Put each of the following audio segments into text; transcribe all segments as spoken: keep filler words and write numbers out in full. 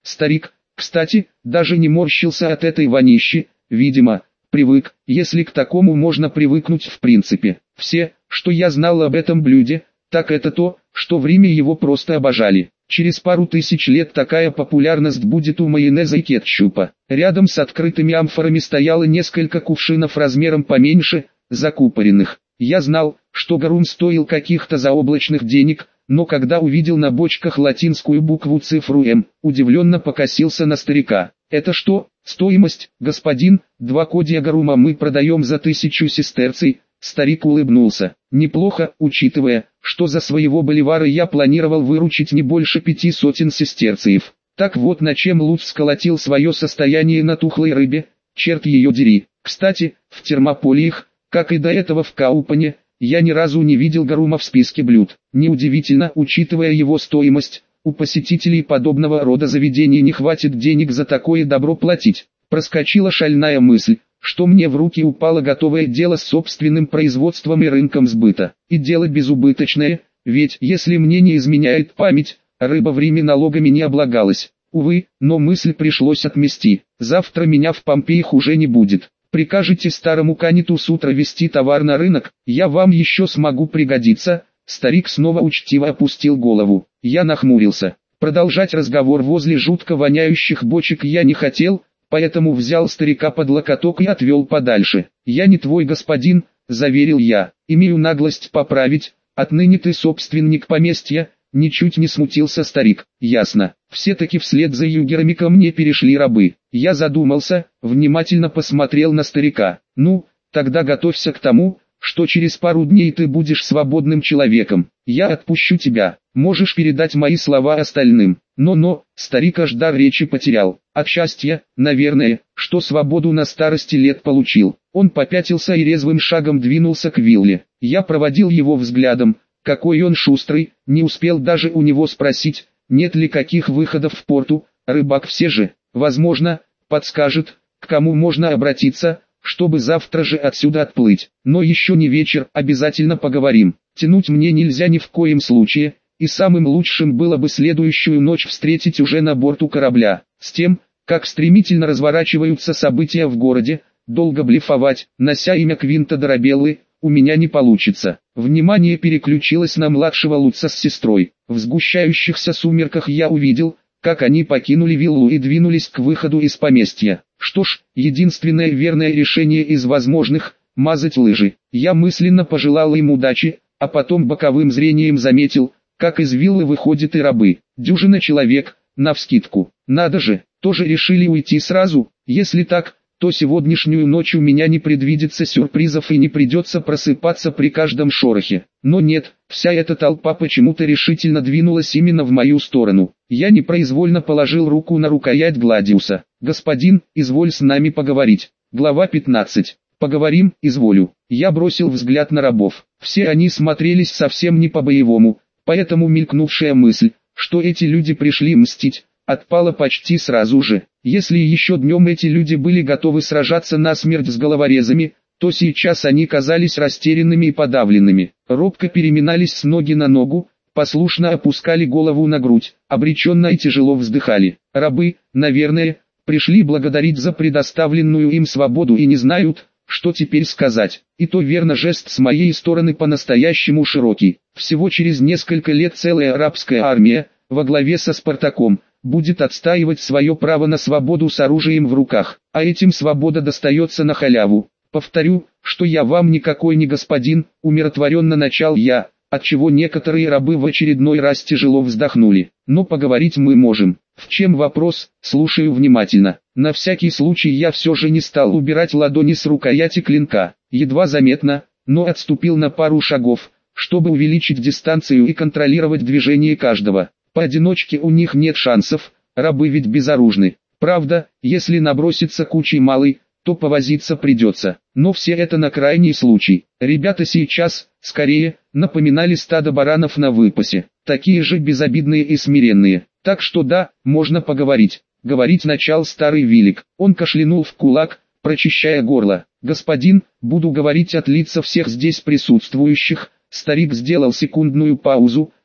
Старик, кстати, даже не морщился от этой вонищи, видимо, привык, если к такому можно привыкнуть в принципе. Все, что я знал об этом блюде, так это то, что в Риме его просто обожали. Через пару тысяч лет такая популярность будет у майонеза и кетчупа. Рядом с открытыми амфорами стояло несколько кувшинов размером поменьше, закупоренных. Я знал, что гарум стоил каких-то заоблачных денег, но когда увидел на бочках латинскую букву цифру М, удивленно покосился на старика. «Это что, стоимость, господин? Два кодия гарума мы продаем за тысячу сестерций». Старик улыбнулся. «Неплохо, учитывая, что за своего боливара я планировал выручить не больше пяти сотен сестерциев. Так вот на чем Луц сколотил свое состояние на тухлой рыбе, черт ее дери. Кстати, в термополиях, как и до этого в Каупане, я ни разу не видел гарума в списке блюд. Неудивительно, учитывая его стоимость, у посетителей подобного рода заведений не хватит денег за такое добро платить». Проскочила шальная мысль, что мне в руки упало готовое дело с собственным производством и рынком сбыта. И дело безубыточное, ведь, если мне не изменяет память, рыба в Риме налогами не облагалась. Увы, но мысль пришлось отмести. Завтра меня в Помпеях уже не будет. Прикажете старому каниту с утра везти товар на рынок, я вам еще смогу пригодиться. Старик снова учтиво опустил голову. Я нахмурился. Продолжать разговор возле жутко воняющих бочек я не хотел, поэтому взял старика под локоток и отвел подальше. «Я не твой господин», — заверил я, — «имею наглость поправить, отныне ты собственник поместья». Ничуть не смутился старик. «Ясно, все-таки вслед за югерами ко мне перешли рабы». Я задумался, внимательно посмотрел на старика. «Ну, тогда готовься к тому, что через пару дней ты будешь свободным человеком. Я отпущу тебя, можешь передать мои слова остальным». Но-но, старик аж дар речи потерял. От счастья, наверное, что свободу на старости лет получил. Он попятился и резвым шагом двинулся к вилле. Я проводил его взглядом. Какой он шустрый, не успел даже у него спросить, нет ли каких выходов в порту. Рыбак все же, возможно, подскажет, к кому можно обратиться, чтобы завтра же отсюда отплыть. Но еще не вечер, обязательно поговорим. Тянуть мне нельзя ни в коем случае, и самым лучшим было бы следующую ночь встретить уже на борту корабля. С тем, как стремительно разворачиваются события в городе, долго блефовать, нося имя Квинта Дорабеллы, у меня не получится. Внимание переключилось на младшего Луца с сестрой. В сгущающихся сумерках я увидел, как они покинули виллу и двинулись к выходу из поместья. Что ж, единственное верное решение из возможных – мазать лыжи. Я мысленно пожелал им удачи, а потом боковым зрением заметил, как из виллы выходят и рабы. Дюжина человек, навскидку. Надо же, тоже решили уйти сразу. Если так, то сегодняшнюю ночь у меня не предвидится сюрпризов и не придется просыпаться при каждом шорохе. Но нет, вся эта толпа почему-то решительно двинулась именно в мою сторону. Я непроизвольно положил руку на рукоять Гладиуса. «Господин, изволь с нами поговорить». Глава пятнадцать. «Поговорим, изволю». Я бросил взгляд на рабов. Все они смотрелись совсем не по-боевому, поэтому мелькнувшая мысль, что эти люди пришли мстить, отпала почти сразу же. Если еще днем эти люди были готовы сражаться насмерть с головорезами, то сейчас они казались растерянными и подавленными. Робко переминались с ноги на ногу, послушно опускали голову на грудь, обреченно и тяжело вздыхали. Рабы, наверное, пришли благодарить за предоставленную им свободу и не знают, что теперь сказать. И то верно, жест с моей стороны по-настоящему широкий. Всего через несколько лет целая арабская армия, во главе со Спартаком, будет отстаивать свое право на свободу с оружием в руках, а этим свобода достается на халяву. Повторю, что я вам никакой не господин, умиротворенно начал я, отчего некоторые рабы в очередной раз тяжело вздохнули. Но поговорить мы можем. В чем вопрос? Слушаю внимательно. На всякий случай я все же не стал убирать ладони с рукояти клинка. Едва заметно, но отступил на пару шагов, чтобы увеличить дистанцию и контролировать движение каждого. Поодиночке у них нет шансов, рабы ведь безоружны. Правда, если набросится кучей малый, то повозиться придется. Но все это на крайний случай. Ребята сейчас, скорее, напоминали стадо баранов на выпасе. Такие же безобидные и смиренные. Так что да, можно поговорить. Говорить начал старый Вилик. Он кашлянул в кулак, прочищая горло. «Господин, буду говорить от лица всех здесь присутствующих». Старик сделал секундную паузу,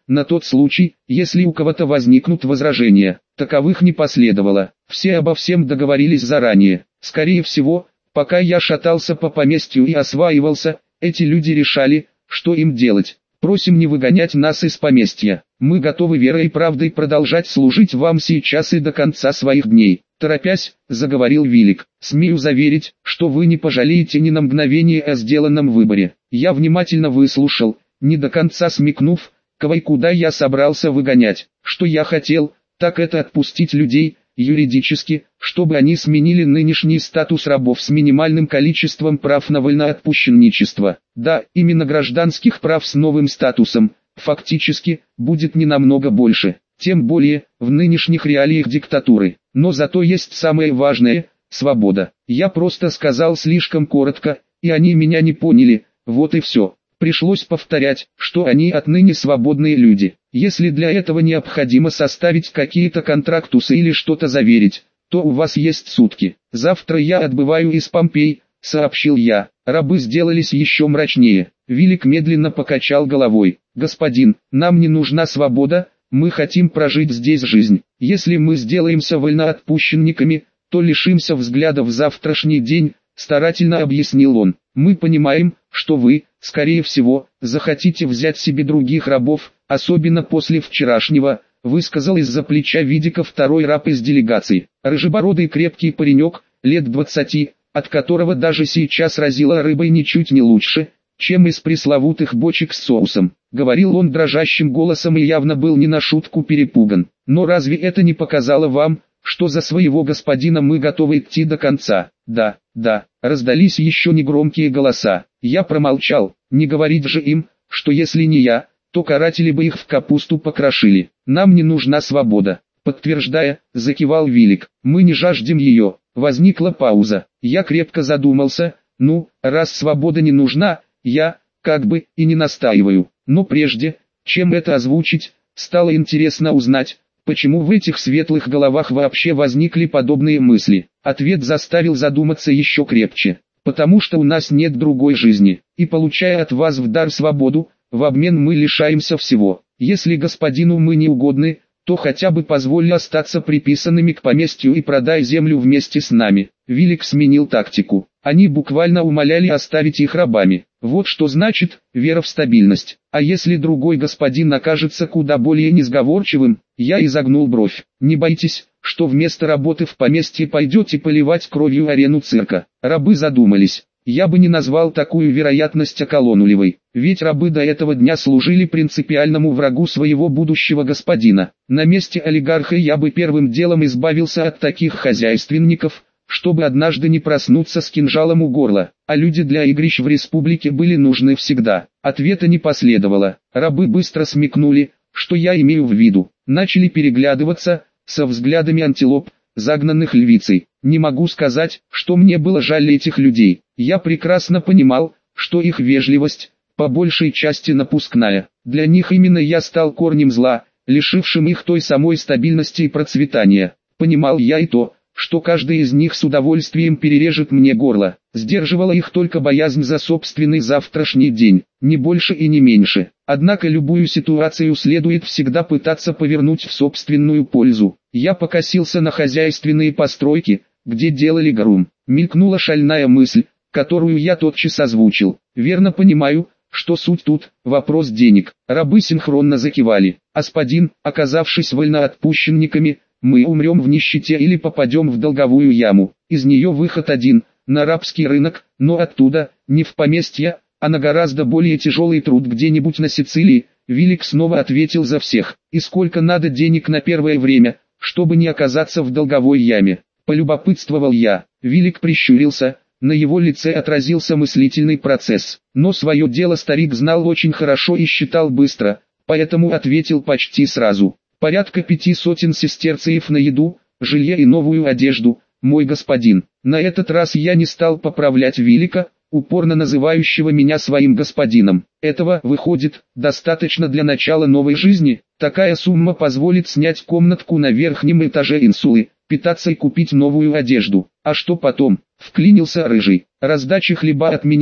на тот случай, если у кого-то возникнут возражения. Таковых не последовало. Все обо всем договорились заранее. Скорее всего, пока я шатался по поместью и осваивался, эти люди решали, что им делать. Просим не выгонять нас из поместья. Мы готовы верой и правдой продолжать служить вам сейчас и до конца своих дней. Торопясь, заговорил Вилик. Смею заверить, что вы не пожалеете ни на мгновение о сделанном выборе. Я внимательно выслушал, не до конца смекнув, кого и куда я собрался выгонять. Что я хотел, так это отпустить людей, юридически, чтобы они сменили нынешний статус рабов с минимальным количеством прав на вольноотпущенничество. Да, именно гражданских прав с новым статусом, фактически, будет не намного больше, тем более, в нынешних реалиях диктатуры. Но зато есть самое важное – свобода. Я просто сказал слишком коротко, и они меня не поняли, вот и все. Пришлось повторять, что они отныне свободные люди. Если для этого необходимо составить какие-то контрактусы или что-то заверить, то у вас есть сутки. Завтра я отбываю из Помпей, сообщил я. Рабы сделались еще мрачнее. Вилик медленно покачал головой. Господин, нам не нужна свобода, мы хотим прожить здесь жизнь. Если мы сделаемся вольноотпущенниками, то лишимся взгляда в завтрашний день, старательно объяснил он. Мы понимаем, что вы, скорее всего, захотите взять себе других рабов, особенно после вчерашнего, высказал из-за плеча Видика второй раб из делегации. Рыжебородый крепкий паренек, лет двадцати, от которого даже сейчас разило рыбой ничуть не лучше, чем из пресловутых бочек с соусом. Говорил он дрожащим голосом и явно был не на шутку перепуган. Но разве это не показало вам, что за своего господина мы готовы идти до конца? Да, да, раздались еще негромкие голоса. Я промолчал, не говорить же им, что если не я, то каратели бы их в капусту покрошили. Нам не нужна свобода. Подтверждая, закивал Вилик. Мы не жаждем ее. Возникла пауза. Я крепко задумался. Ну, раз свобода не нужна, я, как бы, и не настаиваю. Но прежде, чем это озвучить, стало интересно узнать, почему в этих светлых головах вообще возникли подобные мысли. Ответ заставил задуматься еще крепче. Потому что у нас нет другой жизни, и получая от вас в дар свободу, в обмен мы лишаемся всего. Если господину мы не угодны, то хотя бы позволь остаться приписанными к поместью и продай землю вместе с нами. Вилик сменил тактику. Они буквально умоляли оставить их рабами. Вот что значит вера в стабильность. А если другой господин окажется куда более несговорчивым, я изогнул бровь. Не бойтесь, что вместо работы в поместье пойдете поливать кровью арену цирка. Рабы задумались. Я бы не назвал такую вероятность околонулевой, ведь рабы до этого дня служили принципиальному врагу своего будущего господина. На месте олигарха я бы первым делом избавился от таких хозяйственников, чтобы однажды не проснуться с кинжалом у горла, а люди для игрищ в республике были нужны всегда. Ответа не последовало, рабы быстро смекнули, что я имею в виду, начали переглядываться, со взглядами антилоп, загнанных львицей. Не могу сказать, что мне было жаль этих людей. Я прекрасно понимал, что их вежливость, по большей части напускная. Для них именно я стал корнем зла, лишившим их той самой стабильности и процветания. Понимал я и то, что каждый из них с удовольствием перережет мне горло. Сдерживала их только боязнь за собственный завтрашний день, не больше и не меньше. Однако любую ситуацию следует всегда пытаться повернуть в собственную пользу. Я покосился на хозяйственные постройки, где делали грум. Мелькнула шальная мысль, которую я тотчас озвучил. Верно понимаю, что суть тут – вопрос денег. Рабы синхронно закивали. Господин, оказавшись вольноотпущенниками, мы умрем в нищете или попадем в долговую яму. Из нее выход один – на рабский рынок, но оттуда, не в поместье, а на гораздо более тяжелый труд где-нибудь на Сицилии. Вилик снова ответил за всех. И сколько надо денег на первое время, чтобы не оказаться в долговой яме? Полюбопытствовал я. Вилик прищурился, на его лице отразился мыслительный процесс. Но свое дело старик знал очень хорошо и считал быстро, поэтому ответил почти сразу. Порядка пяти сотен сестерциев на еду, жилье и новую одежду, мой господин. На этот раз я не стал поправлять Вилика, упорно называющего меня своим господином. Этого, выходит, достаточно для начала новой жизни. Такая сумма позволит снять комнатку на верхнем этаже инсулы, питаться и купить новую одежду. А что потом? Вклинился Рыжий. Раздачи хлеба отменены,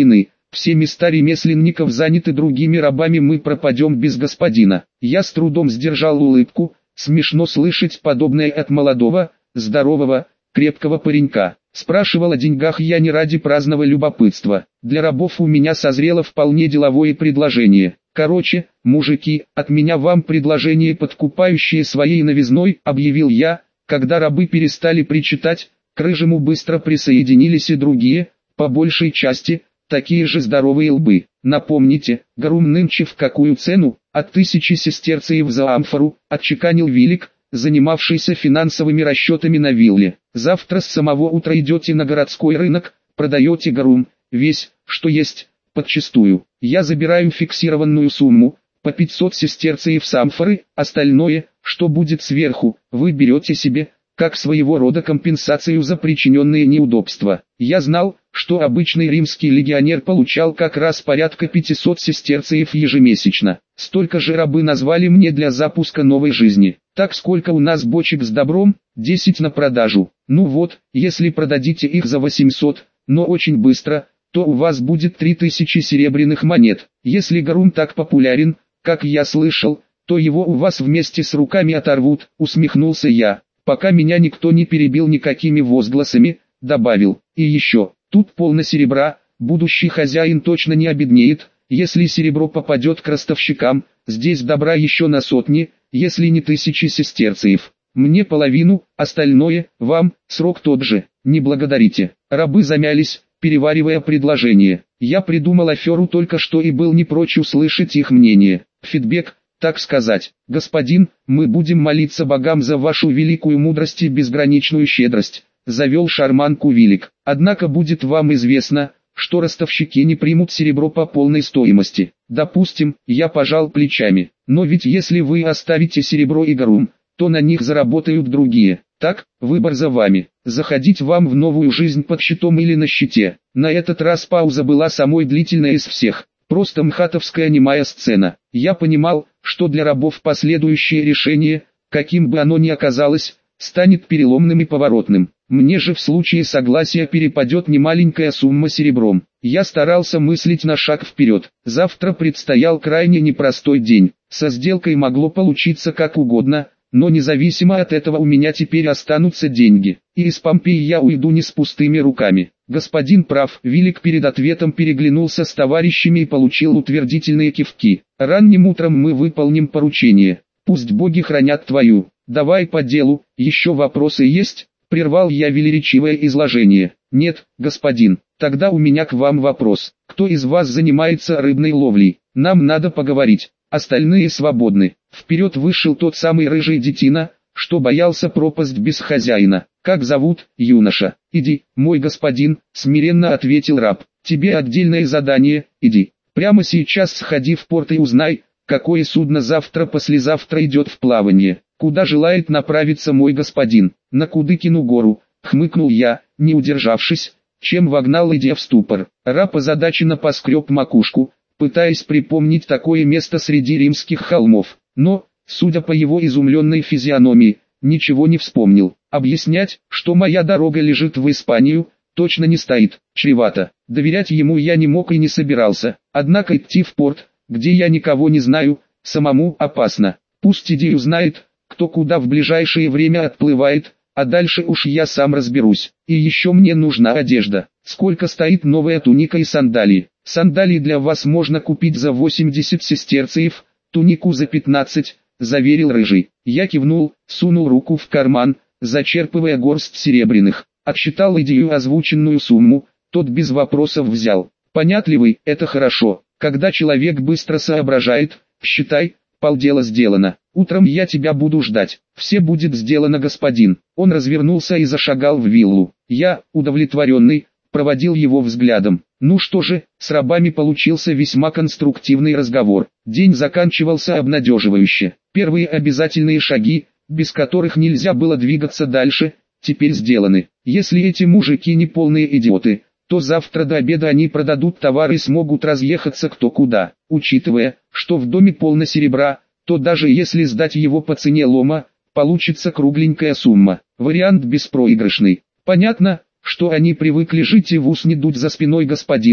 Все места ремесленников заняты другими рабами, мы пропадем без господина. Я с трудом сдержал улыбку, смешно слышать подобное от молодого, здорового, крепкого паренька. Спрашивал о деньгах я не ради праздного любопытства. Для рабов у меня созрело вполне деловое предложение. Короче, мужики, от меня вам предложение, подкупающее своей новизной, объявил я. Когда рабы перестали причитать, к рыжему быстро присоединились и другие, по большей части, такие же здоровые лбы. Напомните, Гарум нынче в какую цену? От тысячи сестерцев за амфору, отчеканил Вилик, занимавшийся финансовыми расчетами на вилле. Завтра с самого утра идете на городской рынок, продаете Гарум, весь, что есть, подчистую. Я забираю фиксированную сумму, по пятьсот сестерцев с амфоры, остальное, что будет сверху, вы берете себе, как своего рода компенсацию за причиненные неудобства. Я знал, что обычный римский легионер получал как раз порядка пятисот сестерцев ежемесячно. Столько же рабы назвали мне для запуска новой жизни. Так сколько у нас бочек с добром? десять на продажу. Ну вот, если продадите их за восемьсот, но очень быстро, то у вас будет три тысячи серебряных монет. Если Гарум так популярен, как я слышал, то его у вас вместе с руками оторвут, усмехнулся я. Пока меня никто не перебил никакими возгласами, добавил. И еще, тут полно серебра, будущий хозяин точно не обеднеет, если серебро попадет к ростовщикам, здесь добра еще на сотни, если не тысячи сестерцев. Мне половину, остальное, вам, срок тот же, не благодарите. Рабы замялись, переваривая предложение. Я придумал аферу только что и был не прочь услышать их мнение. Фидбэк, так сказать. Господин, мы будем молиться богам за вашу великую мудрость и безграничную щедрость, завел шарманку Вилик. Однако будет вам известно, что ростовщики не примут серебро по полной стоимости. Допустим, я пожал плечами. Но ведь если вы оставите серебро и Гарум, то на них заработают другие. Так, выбор за вами. Заходить вам в новую жизнь под щитом или на щите. На этот раз пауза была самой длительной из всех. Просто мхатовская немая сцена. Я понимал, что для рабов последующее решение, каким бы оно ни оказалось, станет переломным и поворотным. Мне же в случае согласия перепадет немаленькая сумма серебром. Я старался мыслить на шаг вперед. Завтра предстоял крайне непростой день. Со сделкой могло получиться как угодно, но независимо от этого у меня теперь останутся деньги. И из Помпеи я уйду не с пустыми руками. Господин прав, Вилик перед ответом переглянулся с товарищами и получил утвердительные кивки. Ранним утром мы выполним поручение. Пусть боги хранят твою. Давай по делу, еще вопросы есть? Прервал я велеречивое изложение. Нет, господин, тогда у меня к вам вопрос. Кто из вас занимается рыбной ловлей? Нам надо поговорить. Остальные свободны. Вперед вышел тот самый рыжий детина, что боялся пропасть без хозяина. Как зовут, юноша? Иди, мой господин, смиренно ответил раб. Тебе отдельное задание, иди. Прямо сейчас сходи в порт и узнай, какое судно завтра-послезавтра идет в плавание. Куда желает направиться мой господин? На Кудыкину гору, хмыкнул я, не удержавшись, чем вогнал Эдди в ступор. Раб озадаченно поскреб макушку, пытаясь припомнить такое место среди римских холмов, но, судя по его изумленной физиономии, ничего не вспомнил. Объяснять, что моя дорога лежит в Испанию, точно не стоит, чревато. Доверять ему я не мог и не собирался, однако идти в порт, где я никого не знаю, самому опасно. Пусть Эдди узнает, кто куда в ближайшее время отплывает, а дальше уж я сам разберусь. И еще мне нужна одежда. Сколько стоит новая туника и сандалии? Сандалии для вас можно купить за восемьдесят сестерцев, тунику за пятнадцать, заверил рыжий. Я кивнул, сунул руку в карман, зачерпывая горсть серебряных. Отсчитал идею озвученную сумму, тот без вопросов взял. Понятливый, это хорошо. Когда человек быстро соображает, считай, полдела сделано. Утром я тебя буду ждать. Все будет сделано, господин. Он развернулся и зашагал в виллу. Я, удовлетворенный, проводил его взглядом. Ну что же, с рабами получился весьма конструктивный разговор. День заканчивался обнадеживающе. Первые обязательные шаги, без которых нельзя было двигаться дальше, теперь сделаны. Если эти мужики не полные идиоты, то завтра до обеда они продадут товар и смогут разъехаться кто куда. Учитывая, что в доме полно серебра, то даже если сдать его по цене лома, получится кругленькая сумма. Вариант беспроигрышный. Понятно, что они привыкли жить и в ус не дуть за спиной господина,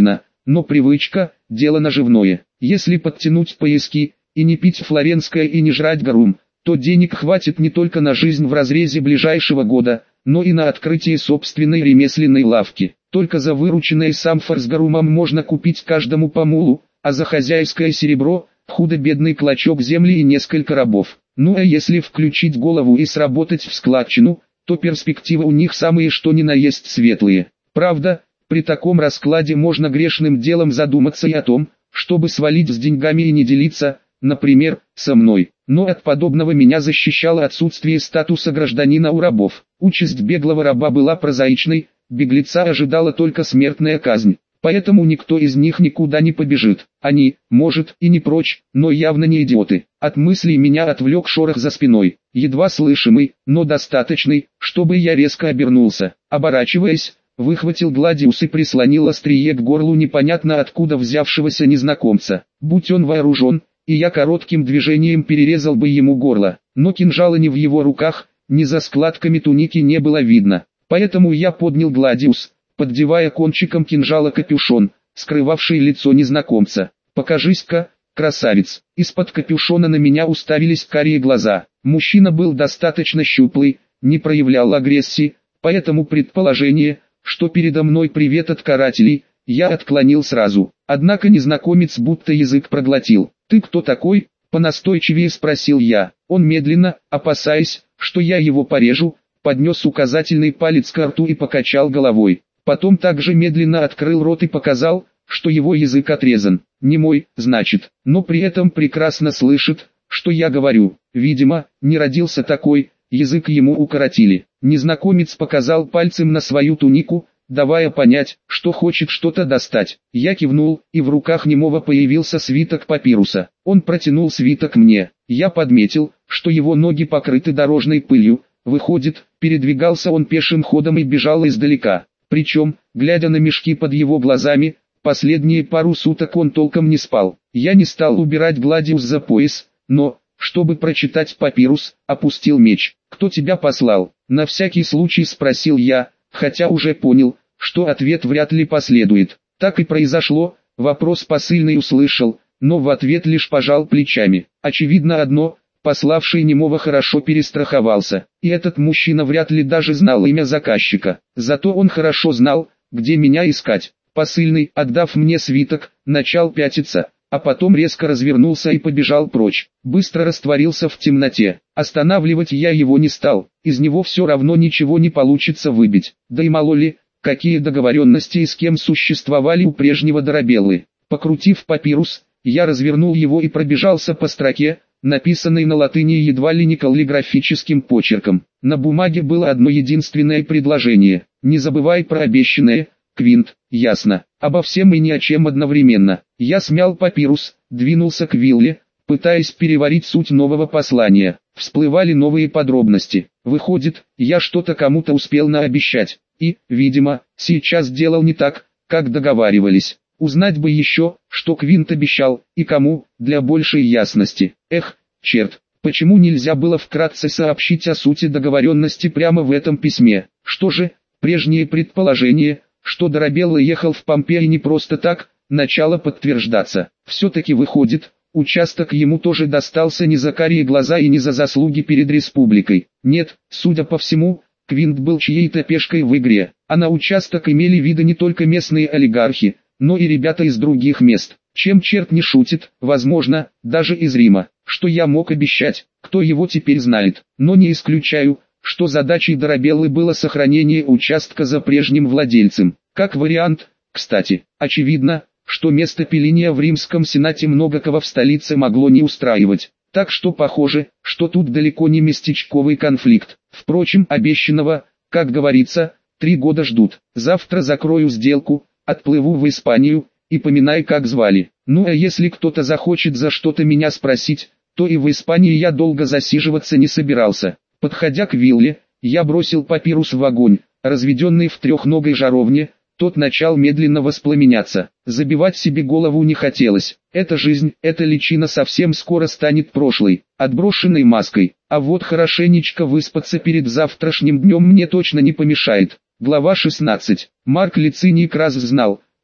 но привычка – дело наживное. Если подтянуть пояски, и не пить флоренское и не жрать гарум, то денег хватит не только на жизнь в разрезе ближайшего года, но и на открытие собственной ремесленной лавки. Только за вырученный самфор с гарумом можно купить каждому по мулу, а за хозяйское серебро – худо-бедный клочок земли и несколько рабов. Ну а если включить голову и сработать в складчину, то перспективы у них самые что ни на есть светлые. Правда, при таком раскладе можно грешным делом задуматься и о том, чтобы свалить с деньгами и не делиться, например, со мной. Но от подобного меня защищало отсутствие статуса гражданина у рабов. Участь беглого раба была прозаичной, беглеца ожидала только смертная казнь. Поэтому никто из них никуда не побежит. Они, может, и не прочь, но явно не идиоты. От мыслей меня отвлек шорох за спиной, едва слышимый, но достаточный, чтобы я резко обернулся. Оборачиваясь, выхватил гладиус и прислонил острие к горлу непонятно откуда взявшегося незнакомца. Будь он вооружен, и я коротким движением перерезал бы ему горло, но кинжала ни в его руках, ни за складками туники не было видно. Поэтому я поднял гладиус, поддевая кончиком кинжала капюшон, скрывавший лицо незнакомца. «Покажись-ка, красавец!» Из-под капюшона на меня уставились карие глаза. Мужчина был достаточно щуплый, не проявлял агрессии, поэтому предположение, что передо мной привет от карателей, я отклонил сразу. Однако незнакомец будто язык проглотил. «Ты кто такой?» – понастойчивее спросил я. Он медленно, опасаясь, что я его порежу, поднес указательный палец к рту и покачал головой. Потом также медленно открыл рот и показал, что его язык отрезан. Не мой, значит, но при этом прекрасно слышит, что я говорю. Видимо, не родился такой, язык ему укоротили. Незнакомец показал пальцем на свою тунику, давая понять, что хочет что-то достать. Я кивнул, и в руках немого появился свиток папируса. Он протянул свиток мне. Я подметил, что его ноги покрыты дорожной пылью. Выходит, передвигался он пешим ходом и бежал издалека. Причем, глядя на мешки под его глазами, последние пару суток он толком не спал. Я не стал убирать гладиус за пояс, но, чтобы прочитать папирус, опустил меч. «Кто тебя послал?» — на всякий случай спросил я, хотя уже понял, что ответ вряд ли последует. Так и произошло, вопрос посыльный услышал, но в ответ лишь пожал плечами. Очевидно одно, пославший немого хорошо перестраховался, и этот мужчина вряд ли даже знал имя заказчика. Зато он хорошо знал, где меня искать. Посыльный, отдав мне свиток, начал пятиться, а потом резко развернулся и побежал прочь. Быстро растворился в темноте. Останавливать я его не стал, из него все равно ничего не получится выбить. Да и мало ли, какие договоренности и с кем существовали у прежнего Доробеллы. Покрутив папирус, я развернул его и пробежался по строке, написанной на латыни едва ли не каллиграфическим почерком. На бумаге было одно единственное предложение: «Не забывай про обещанное, Квинт». Ясно. Обо всем и ни о чем одновременно. Я смял папирус, двинулся к вилле, пытаясь переварить суть нового послания. Всплывали новые подробности. Выходит, я что-то кому-то успел наобещать. И, видимо, сейчас делал не так, как договаривались. Узнать бы еще, что Квинт обещал, и кому, для большей ясности. Эх, черт, почему нельзя было вкратце сообщить о сути договоренности прямо в этом письме? Что же, прежние предположения, что Доробелла ехал в Помпеи не просто так, начало подтверждаться. Все-таки выходит, участок ему тоже достался не за карие глаза и не за заслуги перед республикой. Нет, судя по всему, Квинт был чьей-то пешкой в игре, а на участок имели виды не только местные олигархи, но и ребята из других мест. Чем черт не шутит, возможно, даже из Рима. Что я мог обещать, кто его теперь знает, но не исключаю, что задачей Доробеллы было сохранение участка за прежним владельцем. Как вариант, кстати, очевидно, что место пиления в Римском Сенате много кого в столице могло не устраивать. Так что похоже, что тут далеко не местечковый конфликт. Впрочем, обещанного, как говорится, три года ждут. Завтра закрою сделку, отплыву в Испанию, и поминай как звали. Ну а если кто-то захочет за что-то меня спросить, то и в Испании я долго засиживаться не собирался. Подходя к вилле, я бросил папирус в огонь, разведенный в трехногой жаровне. Тот начал медленно воспламеняться. Забивать себе голову не хотелось. Эта жизнь, эта личина совсем скоро станет прошлой, отброшенной маской. А вот хорошенечко выспаться перед завтрашним днем мне точно не помешает. Глава шестнадцать. Марк Лициний Крас знал,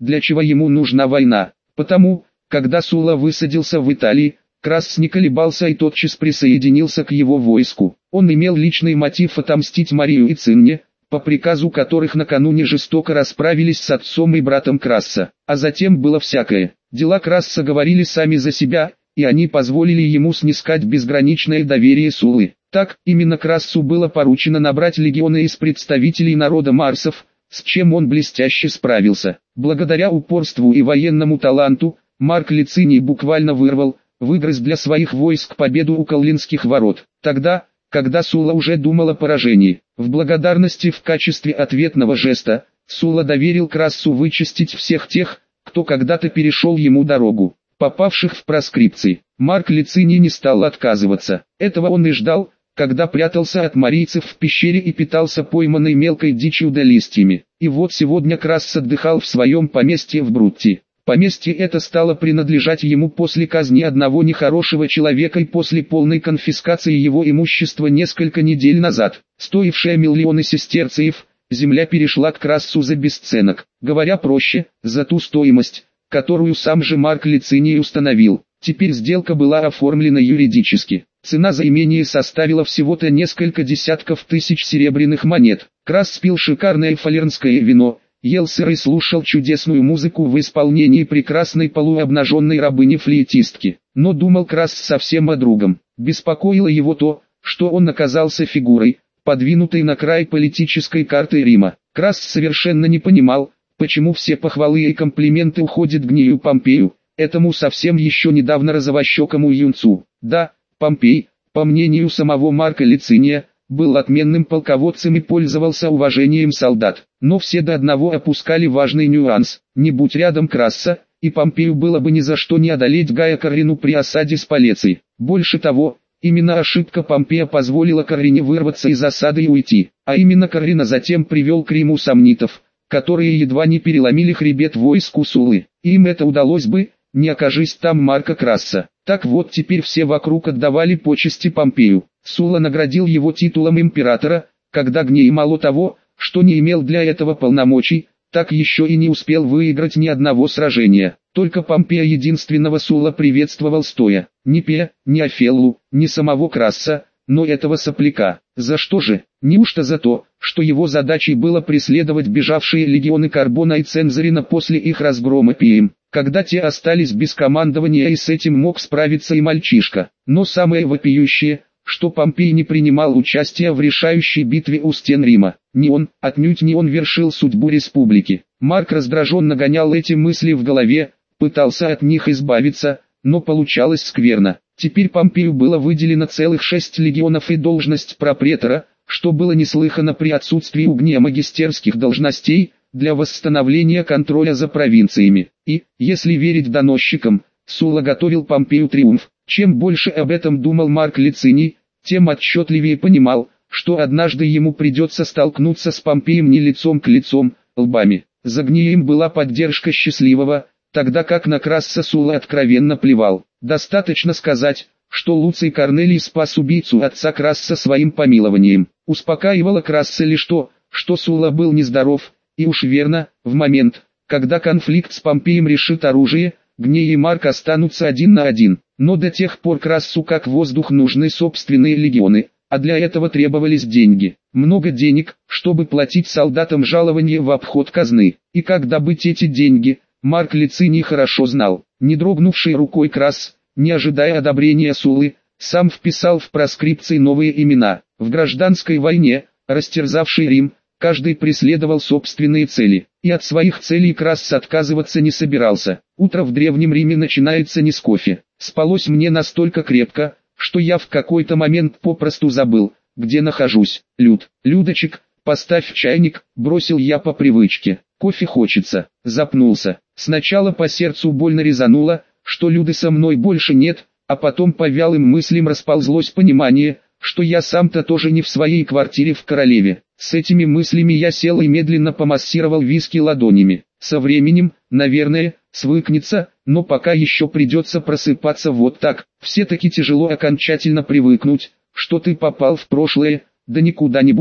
для чего ему нужна война. Потому, когда Сула высадился в Италии, Красс не колебался и тотчас присоединился к его войску. Он имел личный мотив отомстить Марию и Цинне, по приказу которых накануне жестоко расправились с отцом и братом Красса. А затем было всякое. Дела Красса говорили сами за себя, и они позволили ему снискать безграничное доверие Сулы. Так, именно Крассу было поручено набрать легионы из представителей народа Марсов, с чем он блестяще справился. Благодаря упорству и военному таланту, Марк Лициний буквально вырвал, выгрыз для своих войск победу у Коллинских ворот. Тогда, когда Сула уже думал о поражении, в благодарности в качестве ответного жеста, Сула доверил Крассу вычистить всех тех, кто когда-то перешел ему дорогу, попавших в проскрипции. Марк Лициний не стал отказываться. Этого он и ждал, когда прятался от марийцев в пещере и питался пойманной мелкой дичью да листьями. И вот сегодня Красс отдыхал в своем поместье в Брутти. Поместье это стало принадлежать ему после казни одного нехорошего человека и после полной конфискации его имущества несколько недель назад. Стоившая миллионы сестерциев, земля перешла к Крассу за бесценок. Говоря проще, за ту стоимость, которую сам же Марк Лициний установил. Теперь сделка была оформлена юридически. Цена за имение составила всего-то несколько десятков тысяч серебряных монет. Красс пил шикарное фалернское вино, ел сыр и слушал чудесную музыку в исполнении прекрасной полуобнаженной рабыни-флейтистки. Но думал Красс совсем о другом. Беспокоило его то, что он оказался фигурой, подвинутой на край политической карты Рима. Красс совершенно не понимал, почему все похвалы и комплименты уходят Гнею Помпею, этому совсем еще недавно розовощекому юнцу. Да, Помпей, по мнению самого Марка Лициния, был отменным полководцем и пользовался уважением солдат. Но все до одного опускали важный нюанс: не будь рядом Красса, и Помпею было бы ни за что не одолеть Гая Карину при осаде Спалеции. Больше того, именно ошибка Помпея позволила Карине вырваться из осады и уйти. А именно Карина затем привел к Риму сомнитов, которые едва не переломили хребет войску Сулы. Им это удалось бы, не окажись там Марка Красса. Так вот, теперь все вокруг отдавали почести Помпею. Сула наградил его титулом императора, когда Гней мало того, что не имел для этого полномочий, так еще и не успел выиграть ни одного сражения. Только Помпея единственного Сула приветствовал стоя. Ни Пея, ни Офеллу, ни самого Красса, но этого сопляка. За что же? Неужто за то, что его задачей было преследовать бежавшие легионы Карбона и Цензарина после их разгрома Пием, когда те остались без командования, и с этим мог справиться и мальчишка. Но самое вопиющее, что Помпей не принимал участия в решающей битве у стен Рима. Не он, отнюдь не он вершил судьбу республики. Марк раздраженно гонял эти мысли в голове, пытался от них избавиться, но получалось скверно. Теперь Помпею было выделено целых шесть легионов и должность пропретора, что было неслыханно при отсутствии у Гнея магистерских должностей, для восстановления контроля за провинциями. И, если верить доносчикам, Сула готовил Помпею триумф. Чем больше об этом думал Марк Лициний, тем отчетливее понимал, что однажды ему придется столкнуться с Помпеем не лицом к лицом, лбами. За Гнеем была поддержка счастливого, тогда как на Красса Сула откровенно плевал. Достаточно сказать, что Луций Корнелий спас убийцу отца Красса своим помилованием. Успокаивало Красса лишь то, что Сула был нездоров, и уж верно, в момент, когда конфликт с Помпеем решит оружие, Гней и Марк останутся один на один. Но до тех пор Крассу как воздух нужны собственные легионы, а для этого требовались деньги. Много денег, чтобы платить солдатам жалования в обход казны. И как добыть эти деньги, Марк Лициний хорошо знал. Не дрогнувший рукой Красс, не ожидая одобрения Сулы, сам вписал в проскрипции новые имена. В гражданской войне, растерзавшей Рим, каждый преследовал собственные цели, и от своих целей Красс отказываться не собирался. Утро в Древнем Риме начинается не с кофе. Спалось мне настолько крепко, что я в какой-то момент попросту забыл, где нахожусь. Люд, Людочек, поставь чайник, бросил я по привычке. Кофе хочется. Запнулся. Сначала по сердцу больно резануло, что Люды со мной больше нет, а потом по вялым мыслям расползлось понимание, что я сам-то тоже не в своей квартире в Королеве. С этими мыслями я сел и медленно помассировал виски ладонями. Со временем, наверное, свыкнется, но пока еще придется просыпаться вот так. Все-таки тяжело окончательно привыкнуть, что ты попал в прошлое, да не куда-нибудь,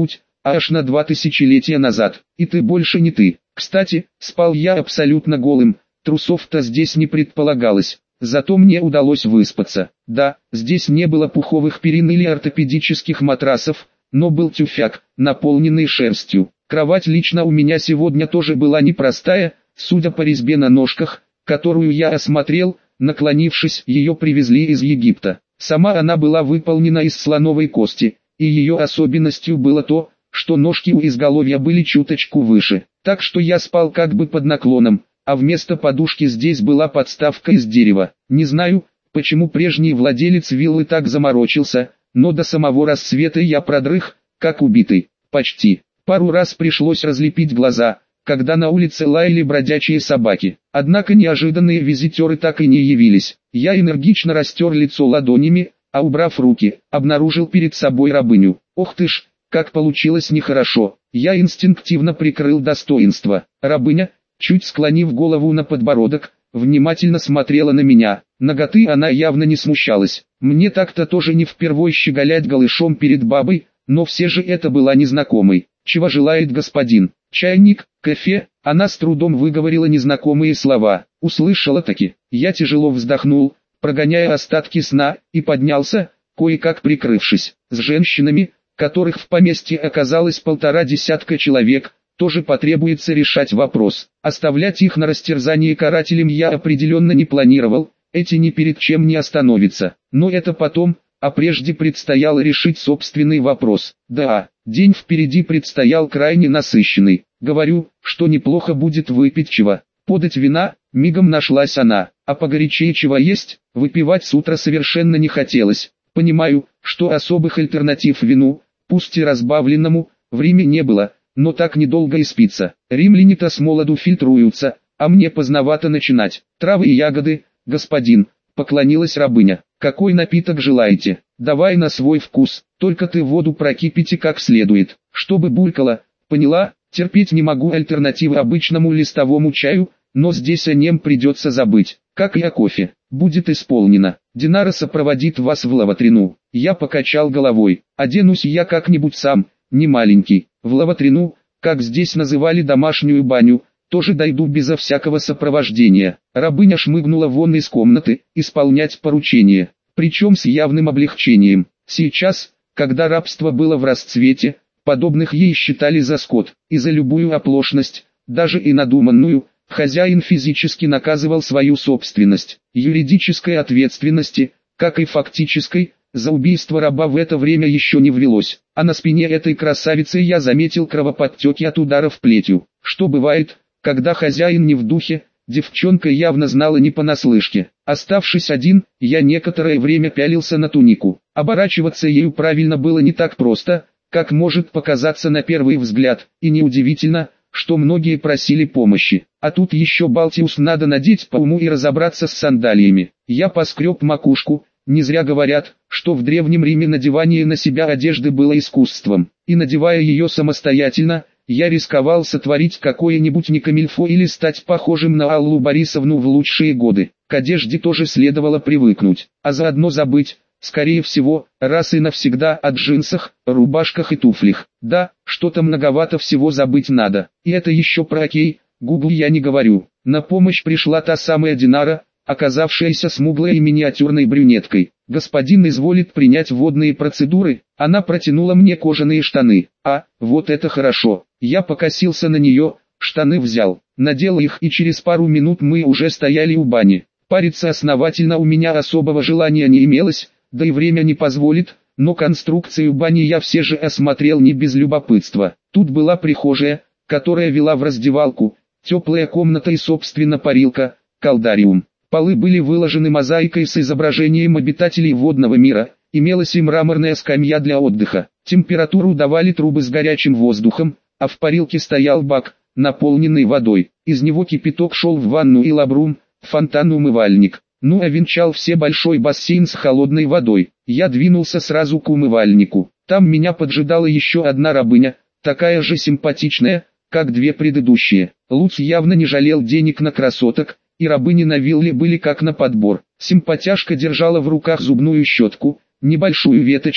а аж на два тысячелетия назад. И ты больше не ты. Кстати, спал я абсолютно голым, трусов-то здесь не предполагалось. Зато мне удалось выспаться. Да, здесь не было пуховых перин или ортопедических матрасов, но был тюфяк, наполненный шерстью. Кровать лично у меня сегодня тоже была непростая, судя по резьбе на ножках, которую я осмотрел, наклонившись, ее привезли из Египта. Сама она была выполнена из слоновой кости, и ее особенностью было то, что ножки у изголовья были чуточку выше, так что я спал как бы под наклоном, а вместо подушки здесь была подставка из дерева. Не знаю, почему прежний владелец виллы так заморочился, но до самого рассвета я продрых, как убитый, почти. Пару раз пришлось разлепить глаза, когда на улице лаяли бродячие собаки. Однако неожиданные визитеры так и не явились. Я энергично растер лицо ладонями, а убрав руки, обнаружил перед собой рабыню. Ох ты ж, как получилось нехорошо. Я инстинктивно прикрыл достоинство. Рабыня, чуть склонив голову на подбородок, внимательно смотрела на меня. Наготы она явно не смущалась. Мне так-то тоже не впервой щеголять голышом перед бабой, но все же это была незнакомой. «Чего желает господин? Чайник, кофе?» Она с трудом выговорила незнакомые слова. Услышала таки. Я тяжело вздохнул, прогоняя остатки сна, и поднялся, кое-как прикрывшись. С женщинами, которых в поместье оказалось полтора десятка человек, тоже потребуется решать вопрос. Оставлять их на растерзание карателям я определенно не планировал, эти ни перед чем не остановятся. Но это потом, а прежде предстояло решить собственный вопрос. Да, день впереди предстоял крайне насыщенный. Говорю, что неплохо будет выпить чего. Подать вина, мигом нашлась она, а погорячее чего есть, выпивать с утра совершенно не хотелось. Понимаю, что особых альтернатив вину, пусть и разбавленному, в Риме не было, но так недолго и спится. Римляне-то с молоду фильтруются, а мне поздновато начинать. Травы и ягоды, господин, поклонилась рабыня. Какой напиток желаете? Давай на свой вкус, только ты воду прокипите как следует, чтобы булькало. Поняла, терпеть не могу альтернативы обычному листовому чаю, но здесь о нем придется забыть, как и о кофе. Будет исполнено. Динара сопроводит вас в лаватрину. Я покачал головой. Оденусь я как-нибудь сам, не маленький. В лаватрину, как здесь называли домашнюю баню, тоже дойду безо всякого сопровождения. Рабыня шмыгнула вон из комнаты, исполнять поручение, причем с явным облегчением. Сейчас, когда рабство было в расцвете, подобных ей считали за скот, и за любую оплошность, даже и надуманную, хозяин физически наказывал свою собственность. Юридической ответственности, как и фактической, за убийство раба в это время еще не ввелось, а на спине этой красавицы я заметил кровоподтеки от ударов плетью. Что бывает, когда хозяин не в духе, девчонка явно знала не понаслышке. Оставшись один, я некоторое время пялился на тунику. Оборачиваться ею правильно было не так просто, как может показаться на первый взгляд, и неудивительно, что многие просили помощи. А тут еще Балтиус надо надеть по уму и разобраться с сандалиями. Я поскреб макушку, не зря говорят, что в Древнем Риме надевание на себя одежды было искусством, и надевая ее самостоятельно, я рисковал сотворить какое-нибудь некамильфо или стать похожим на Аллу Борисовну в лучшие годы. К одежде тоже следовало привыкнуть, а заодно забыть, скорее всего, раз и навсегда о джинсах, рубашках и туфлях. Да, что-то многовато всего забыть надо. И это еще про окей, Гугл я не говорю. На помощь пришла та самая Динара, оказавшаяся смуглой и миниатюрной брюнеткой. «Господин изволит принять водные процедуры». Она протянула мне кожаные штаны. А, вот это хорошо. Я покосился на нее, штаны взял, надел их, и через пару минут мы уже стояли у бани. Париться основательно у меня особого желания не имелось, да и время не позволит, но конструкцию бани я все же осмотрел не без любопытства. Тут была прихожая, которая вела в раздевалку, теплая комната и собственно парилка, колдариум. Полы были выложены мозаикой с изображением обитателей водного мира, имелась и мраморная скамья для отдыха. Температуру давали трубы с горячим воздухом, а в парилке стоял бак, наполненный водой. Из него кипяток шел в ванну и лабрум, фонтан-умывальник. Ну а венчал все большой бассейн с холодной водой. Я двинулся сразу к умывальнику. Там меня поджидала еще одна рабыня, такая же симпатичная, как две предыдущие. Луц явно не жалел денег на красоток, и рабыни на вилле были как на подбор. Симпатяшка держала в руках зубную щетку, небольшую веточку,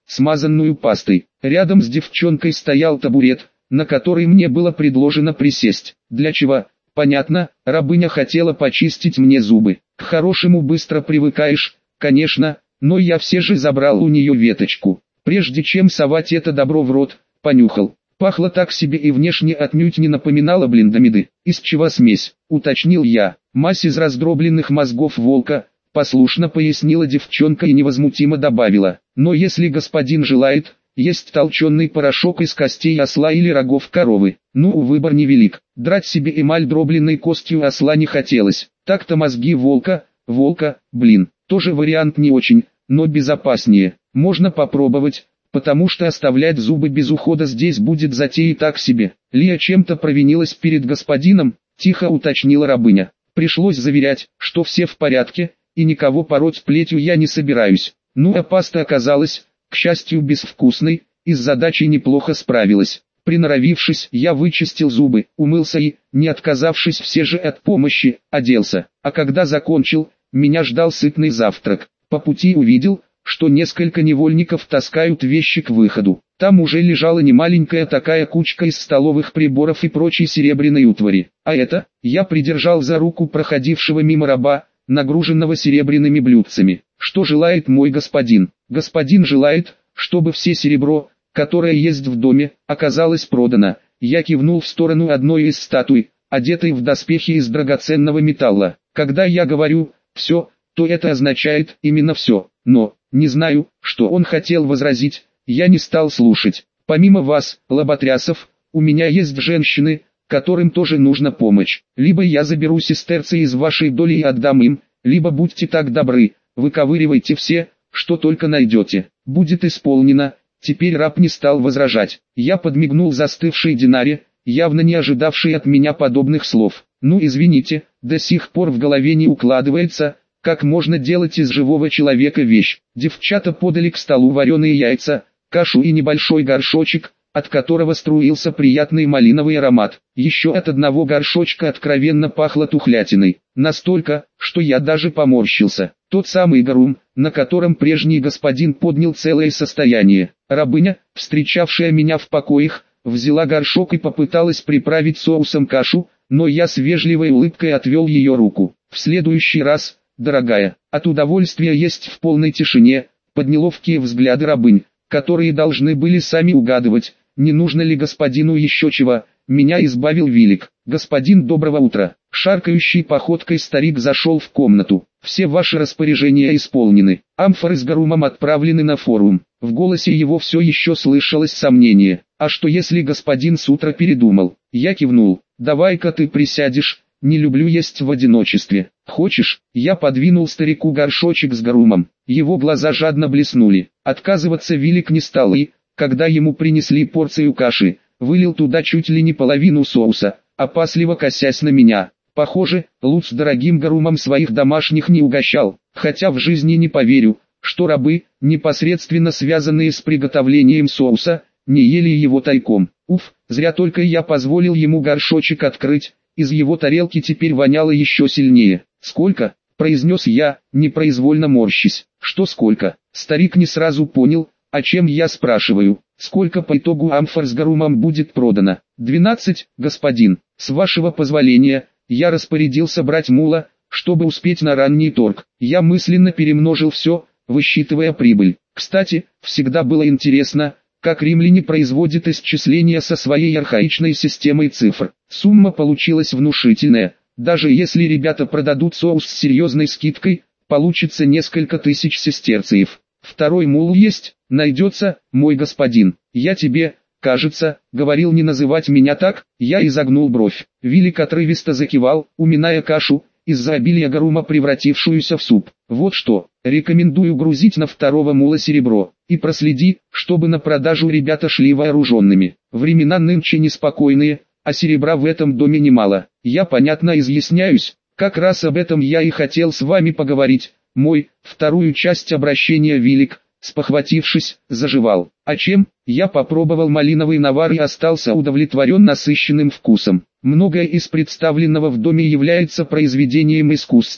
смазанную пастой. Рядом с девчонкой стоял табурет, на который мне было предложено присесть. Для чего? Понятно, рабыня хотела почистить мне зубы. К хорошему быстро привыкаешь, конечно, но я все же забрал у нее веточку. Прежде чем совать это добро в рот, понюхал. Пахло так себе и внешне отнюдь не напоминало блиндамиды. Из чего смесь, уточнил я. Мазь из раздробленных мозгов волка, послушно пояснила девчонка и невозмутимо добавила. Но если господин желает, есть толченый порошок из костей осла или рогов коровы. Ну, выбор невелик. Драть себе эмаль дробленной костью осла не хотелось. Так-то мозги волка, волка, блин, тоже вариант не очень, но безопаснее. Можно попробовать, потому что оставлять зубы без ухода здесь будет затеей так себе. Лия чем-то провинилась перед господином, тихо уточнила рабыня. Пришлось заверять, что все в порядке, и никого пороть плетью я не собираюсь. Ну а паста оказалась, к счастью, безвкусной, и с задачей неплохо справилась. Приноровившись, я вычистил зубы, умылся и, не отказавшись все же от помощи, оделся. А когда закончил, меня ждал сытный завтрак. По пути увидел, что несколько невольников таскают вещи к выходу. Там уже лежала немаленькая такая кучка из столовых приборов и прочей серебряной утвари. А это, я придержал за руку проходившего мимо раба, нагруженного серебряными блюдцами. Что желает мой господин? Господин желает, чтобы все серебро, которое есть в доме, оказалось продано. Я кивнул в сторону одной из статуй, одетой в доспехи из драгоценного металла. Когда я говорю «все», то это означает именно все. Но, не знаю, что он хотел возразить, я не стал слушать. Помимо вас, лоботрясов, у меня есть женщины, которым тоже нужна помощь. Либо я заберу сестерцы из вашей доли и отдам им, либо будьте так добры, выковыривайте все, что только найдете. Будет исполнено. Теперь раб не стал возражать. Я подмигнул застывшей Динаре, явно не ожидавшей от меня подобных слов. Ну извините, до сих пор в голове не укладывается, как можно делать из живого человека вещь. Девчата подали к столу вареные яйца, кашу и небольшой горшочек, от которого струился приятный малиновый аромат. Еще от одного горшочка откровенно пахло тухлятиной. Настолько, что я даже поморщился. Тот самый гарум, на котором прежний господин поднял целое состояние. Рабыня, встречавшая меня в покоях, взяла горшок и попыталась приправить соусом кашу, но я с вежливой улыбкой отвел ее руку. В следующий раз, дорогая, от удовольствия есть в полной тишине, под неловкие взгляды рабынь, которые должны были сами угадывать, не нужно ли господину еще чего. Меня избавил Вилик. Господин, доброго утра. Шаркающей походкой старик зашел в комнату. Все ваши распоряжения исполнены. Амфоры с гарумом отправлены на форум. В голосе его все еще слышалось сомнение. А что если господин с утра передумал? Я кивнул. Давай-ка ты присядешь. Не люблю есть в одиночестве. Хочешь? Я подвинул старику горшочек с гарумом. Его глаза жадно блеснули. Отказываться Вилик не стал и, когда ему принесли порцию каши, вылил туда чуть ли не половину соуса, опасливо косясь на меня. Похоже, Луц дорогим гарумом своих домашних не угощал, хотя в жизни не поверю, что рабы, непосредственно связанные с приготовлением соуса, не ели его тайком. Уф, зря только я позволил ему горшочек открыть, из его тарелки теперь воняло еще сильнее. «Сколько?» – произнес я, непроизвольно морщись. «Что сколько?» Старик не сразу понял, о чем я спрашиваю. «Сколько по итогу амфор с гарумом будет продано?» «Двенадцать, господин. С вашего позволения, я распорядился брать мула, чтобы успеть на ранний торг». Я мысленно перемножил все, высчитывая прибыль. Кстати, всегда было интересно, как римляне производят исчисления со своей архаичной системой цифр. Сумма получилась внушительная. Даже если ребята продадут соус с серьезной скидкой, получится несколько тысяч сестерциев. «Второй мул есть, найдется, мой господин. Я тебе, кажется, говорил не называть меня так». Я изогнул бровь. Вилик отрывисто закивал, уминая кашу, из-за обилия гарума превратившуюся в суп. «Вот что, рекомендую грузить на второго мула серебро, и проследи, чтобы на продажу ребята шли вооруженными. Времена нынче неспокойные, а серебра в этом доме немало. Я понятно изъясняюсь, как раз об этом я и хотел с вами поговорить». Мой, вторую часть обращения Вилик, спохватившись, заживал. А чем? Я попробовал малиновый навар и остался удовлетворен насыщенным вкусом. Многое из представленного в доме является произведением искусства,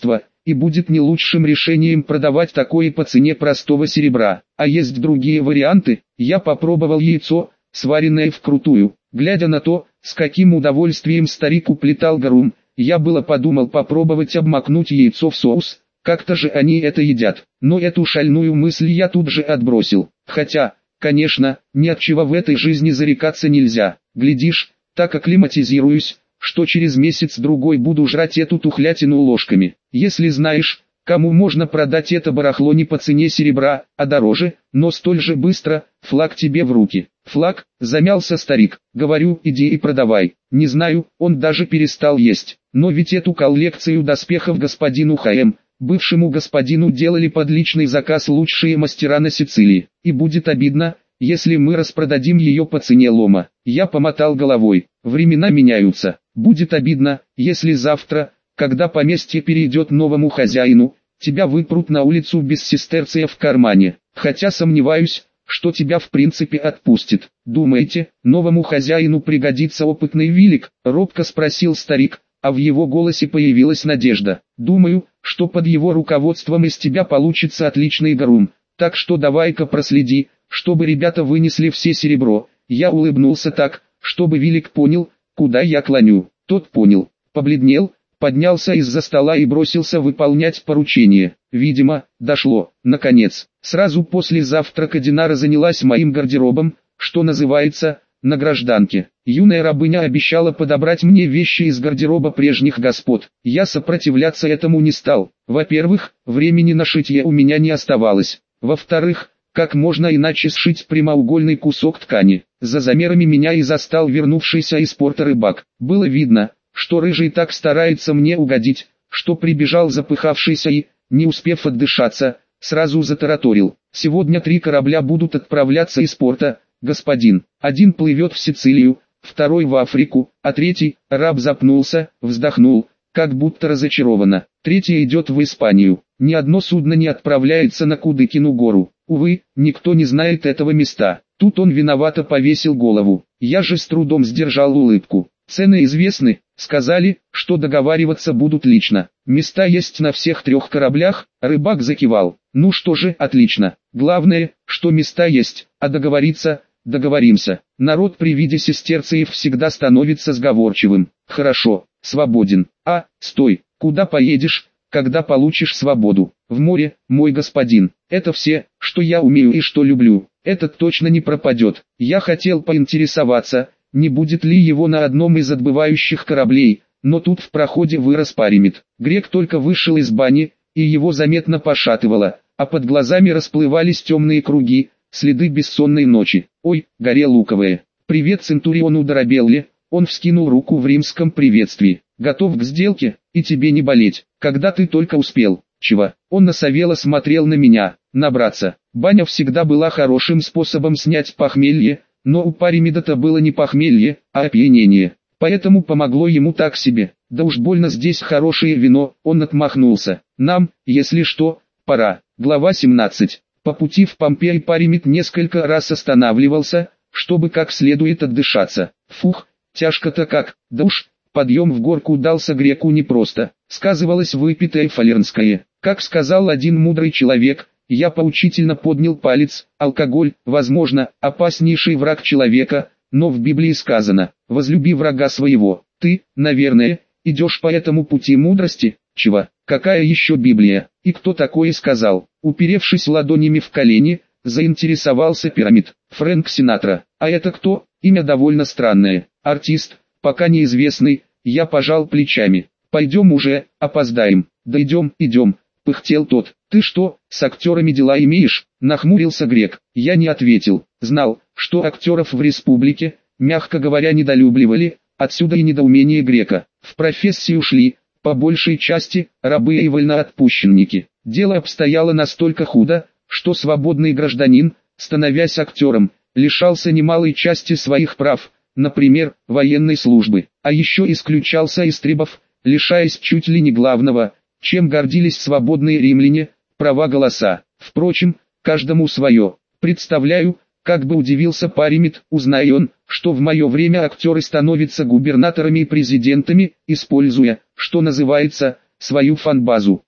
и будет не лучшим решением продавать такое по цене простого серебра. А есть другие варианты. Я попробовал яйцо, сваренное вкрутую. Глядя на то, с каким удовольствием старик уплетал гарум, я было подумал попробовать обмакнуть яйцо в соус. Как-то же они это едят. Но эту шальную мысль я тут же отбросил. Хотя, конечно, ни от чего в этой жизни зарекаться нельзя. Глядишь, так акклиматизируюсь, что через месяц-другой буду жрать эту тухлятину ложками. Если знаешь, кому можно продать это барахло не по цене серебра, а дороже, но столь же быстро, флаг тебе в руки. Флаг, замялся старик, говорю, иди и продавай. Не знаю, он даже перестал есть. Но ведь эту коллекцию доспехов господину Х.М., бывшему господину, делали под личный заказ лучшие мастера на Сицилии. И будет обидно, если мы распродадим ее по цене лома. Я помотал головой. Времена меняются. Будет обидно, если завтра, когда поместье перейдет новому хозяину, тебя выпрут на улицу без сестерция в кармане. Хотя сомневаюсь, что тебя в принципе отпустит. Думаете, новому хозяину пригодится опытный велик? Робко спросил старик, а в его голосе появилась надежда. Думаю, что под его руководством из тебя получится отличный гарум. Так что давай-ка проследи, чтобы ребята вынесли все серебро. Я улыбнулся так, чтобы велик понял, куда я клоню. Тот понял, побледнел, поднялся из-за стола и бросился выполнять поручение. Видимо, дошло. Наконец, сразу после завтрака Динара занялась моим гардеробом, что называется, на гражданке. Юная рабыня обещала подобрать мне вещи из гардероба прежних господ. Я сопротивляться этому не стал. Во-первых, времени на шитье у меня не оставалось. Во-вторых, как можно иначе сшить прямоугольный кусок ткани? За замерами меня и застал вернувшийся из порта рыбак. Было видно, что рыжий так старается мне угодить, что прибежал запыхавшийся и, не успев отдышаться, сразу затараторил. Сегодня три корабля будут отправляться из порта, господин. Один плывет в Сицилию, второй в Африку, а третий, раб запнулся, вздохнул, как будто разочарованно. Третий идет в Испанию. Ни одно судно не отправляется на Кудыкину гору. Увы, никто не знает этого места. Тут он виновато повесил голову. Я же с трудом сдержал улыбку. Цены известны, сказали, что договариваться будут лично. Места есть на всех трех кораблях, рыбак закивал. Ну что же, отлично. Главное, что места есть, а договориться, договоримся. Народ при виде сестерциев всегда становится сговорчивым. Хорошо, свободен. А, стой, куда поедешь, когда получишь свободу? В море, мой господин. Это все, что я умею и что люблю. Этот точно не пропадет. Я хотел поинтересоваться, не будет ли его на одном из отбывающих кораблей, но тут в проходе вырос Паримит. Грек только вышел из бани, и его заметно пошатывало, а под глазами расплывались темные круги, следы бессонной ночи. Ой, горе луковое. Привет Центуриону Доробелле. Он вскинул руку в римском приветствии. Готов к сделке, и тебе не болеть. Когда ты только успел? Чего? Он насовело смотрел на меня. Набраться. Баня всегда была хорошим способом снять похмелье, но у Паримида-то было не похмелье, а опьянение. Поэтому помогло ему так себе. Да уж больно здесь хорошее вино. Он отмахнулся. Нам, если что, пора. Глава семнадцать. По пути в Помпеи Паримид несколько раз останавливался, чтобы как следует отдышаться. Фух, тяжко-то как. Да уж, подъем в горку дался греку непросто. Сказывалось выпитое фалернское. Как сказал один мудрый человек, я поучительно поднял палец. Алкоголь, возможно, опаснейший враг человека, но в Библии сказано: возлюби врага своего. Ты, наверное, идешь по этому пути мудрости. Чего? Какая еще Библия? И кто такое сказал? Уперевшись ладонями в колени, заинтересовался Пирамид. Фрэнк Синатра. А это кто? Имя довольно странное. Артист, пока неизвестный. Я пожал плечами. Пойдем уже, опоздаем. Да идем, идем, пыхтел тот. Ты что, с актерами дела имеешь? Нахмурился Грек. Я не ответил. Знал, что актеров в республике, мягко говоря, недолюбливали. Отсюда и недоумение Грека. В профессию шли, по большей части, рабы и вольноотпущенники. Дело обстояло настолько худо, что свободный гражданин, становясь актером, лишался немалой части своих прав, например, военной службы, а еще исключался из трибов, лишаясь чуть ли не главного, чем гордились свободные римляне, права голоса. Впрочем, каждому свое. Представляю, как бы удивился Паримид, узная он, что в мое время актеры становятся губернаторами и президентами, используя, что называется, свою фанбазу.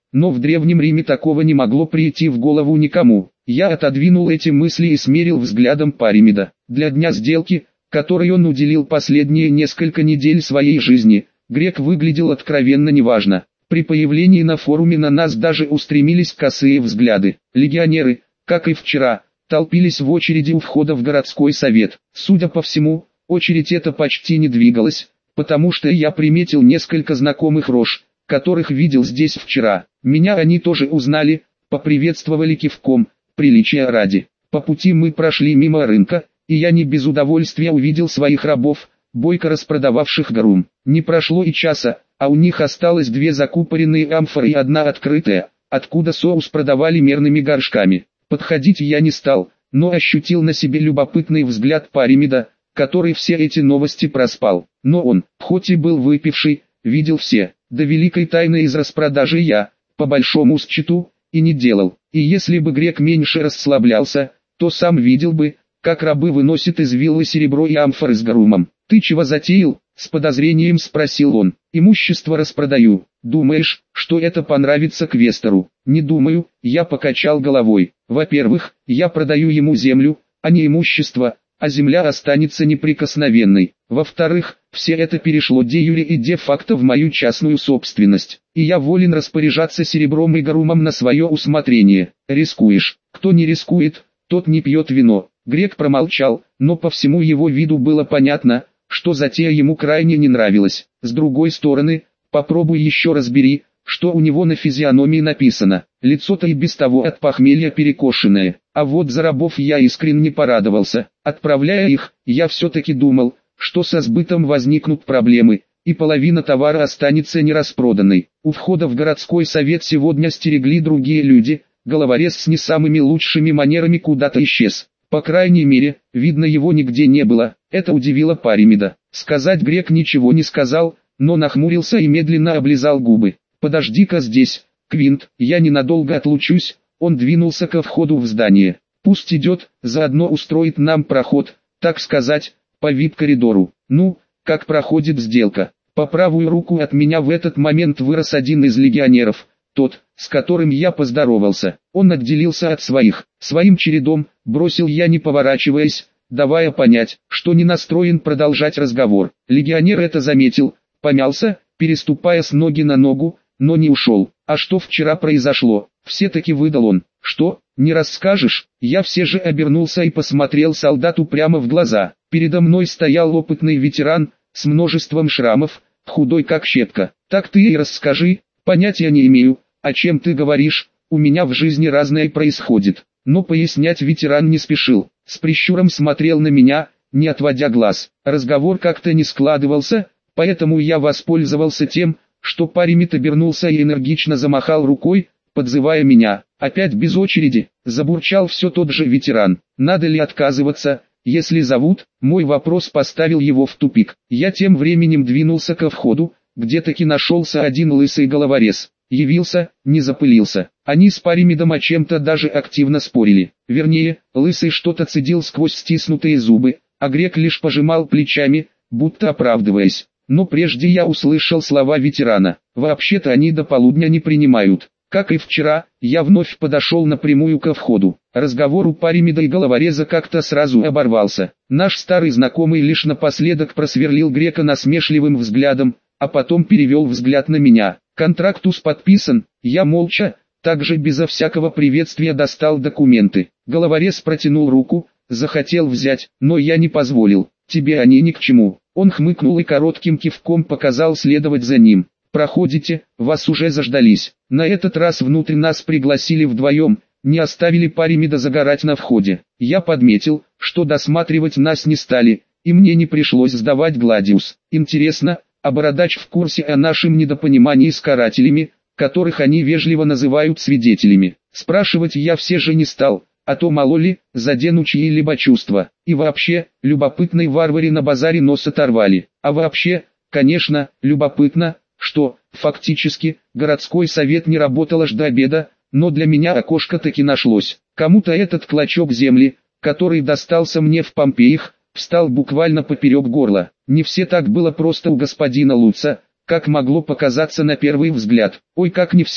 но в Древнем Риме такого не могло прийти в голову никому. Я отодвинул эти мысли и смерил взглядом Паримеда. Для дня сделки, которой он уделил последние несколько недель своей жизни, грек выглядел откровенно неважно. При появлении на форуме на нас даже устремились косые взгляды. Легионеры, как и вчера, толпились в очереди у входа в городской совет. Судя по всему, очередь эта почти не двигалась, потому что я приметил несколько знакомых рож, которых видел здесь вчера. Меня они тоже узнали, поприветствовали кивком, приличия ради. По пути мы прошли мимо рынка, и я не без удовольствия увидел своих рабов, бойко распродававших гарум. Не прошло и часа, а у них осталось две закупоренные амфоры и одна открытая, откуда соус продавали мерными горшками. Подходить я не стал, но ощутил на себе любопытный взгляд Паримеда, который все эти новости проспал. Но он, хоть и был выпивший, видел все. До великой тайны из распродажи я, по большому счету, и не делал. И если бы грек меньше расслаблялся, то сам видел бы, как рабы выносят из виллы серебро и амфоры с гарумом. «Ты чего затеял?» — с подозрением спросил он. «Имущество распродаю. Думаешь, что это понравится квестору?» «Не думаю», — я покачал головой. «Во-первых, я продаю ему землю, а не имущество, а земля останется неприкосновенной. Во-вторых, все это перешло де юре и де-факто в мою частную собственность, и я волен распоряжаться серебром и гарумом на свое усмотрение. Рискуешь. Кто не рискует, тот не пьет вино». Грек промолчал, но по всему его виду было понятно, что затея ему крайне не нравилась. С другой стороны, попробуй еще разбери, что у него на физиономии написано. Лицо-то и без того от похмелья перекошенное. А вот за рабов я искренне порадовался. Отправляя их, я все-таки думал, что со сбытом возникнут проблемы, и половина товара останется нераспроданной. У входа в городской совет сегодня стерегли другие люди, головорез с не самыми лучшими манерами куда-то исчез. По крайней мере, видно, его нигде не было. Это удивило Паримеда. Сказать грек ничего не сказал, но нахмурился и медленно облизал губы. «Подожди-ка здесь, Квинт, я ненадолго отлучусь». Он двинулся ко входу в здание. «Пусть идет, заодно устроит нам проход, так сказать, по ви ай пи-коридору. Ну, как проходит сделка?» По правую руку от меня в этот момент вырос один из легионеров, тот, с которым я поздоровался. Он отделился от своих, своим чередом, бросил я, не поворачиваясь, давая понять, что не настроен продолжать разговор. Легионер это заметил, помялся, переступая с ноги на ногу, но не ушел. «А что вчера произошло?» — все-таки выдал он. «Что, не расскажешь?» Я все же обернулся и посмотрел солдату прямо в глаза. Передо мной стоял опытный ветеран, с множеством шрамов, худой как щепка. «Так ты и расскажи, понятия не имею, о чем ты говоришь, у меня в жизни разное происходит». Но пояснять ветеран не спешил, с прищуром смотрел на меня, не отводя глаз. Разговор как-то не складывался, поэтому я воспользовался тем, что Паримед обернулся и энергично замахал рукой, подзывая меня. «Опять без очереди», — забурчал все тот же ветеран. «Надо ли отказываться, если зовут?» Мой вопрос поставил его в тупик. Я тем временем двинулся ко входу, где таки нашелся один лысый головорез. Явился, не запылился. Они с Паримедом о чем-то даже активно спорили. Вернее, лысый что-то цедил сквозь стиснутые зубы, а грек лишь пожимал плечами, будто оправдываясь. Но прежде я услышал слова ветерана. Вообще-то они до полудня не принимают. Как и вчера, я вновь подошел напрямую ко входу. Разговор у Паримеда и головореза как-то сразу оборвался. Наш старый знакомый лишь напоследок просверлил грека насмешливым взглядом, а потом перевел взгляд на меня. Контрактус подписан. Я молча, также безо всякого приветствия достал документы. Головорез протянул руку, захотел взять, но я не позволил. «Тебе они ни к чему». Он хмыкнул и коротким кивком показал следовать за ним. «Проходите, вас уже заждались». На этот раз внутрь нас пригласили вдвоем, не оставили Паримеда загорать на входе. Я подметил, что досматривать нас не стали, и мне не пришлось сдавать Гладиус. Интересно, а бородач в курсе о нашем недопонимании с карателями, которых они вежливо называют свидетелями. Спрашивать я все же не стал, а то мало ли, задену чьи-либо чувства. И вообще, любопытной варваре на базаре нос оторвали. А вообще, конечно, любопытно, что, фактически, городской совет не работал аж до обеда, но для меня окошко таки нашлось. Кому-то этот клочок земли, который достался мне в Помпеях, встал буквально поперек горла. Не все так было просто у господина Луца, как могло показаться на первый взгляд. Ой, как не все.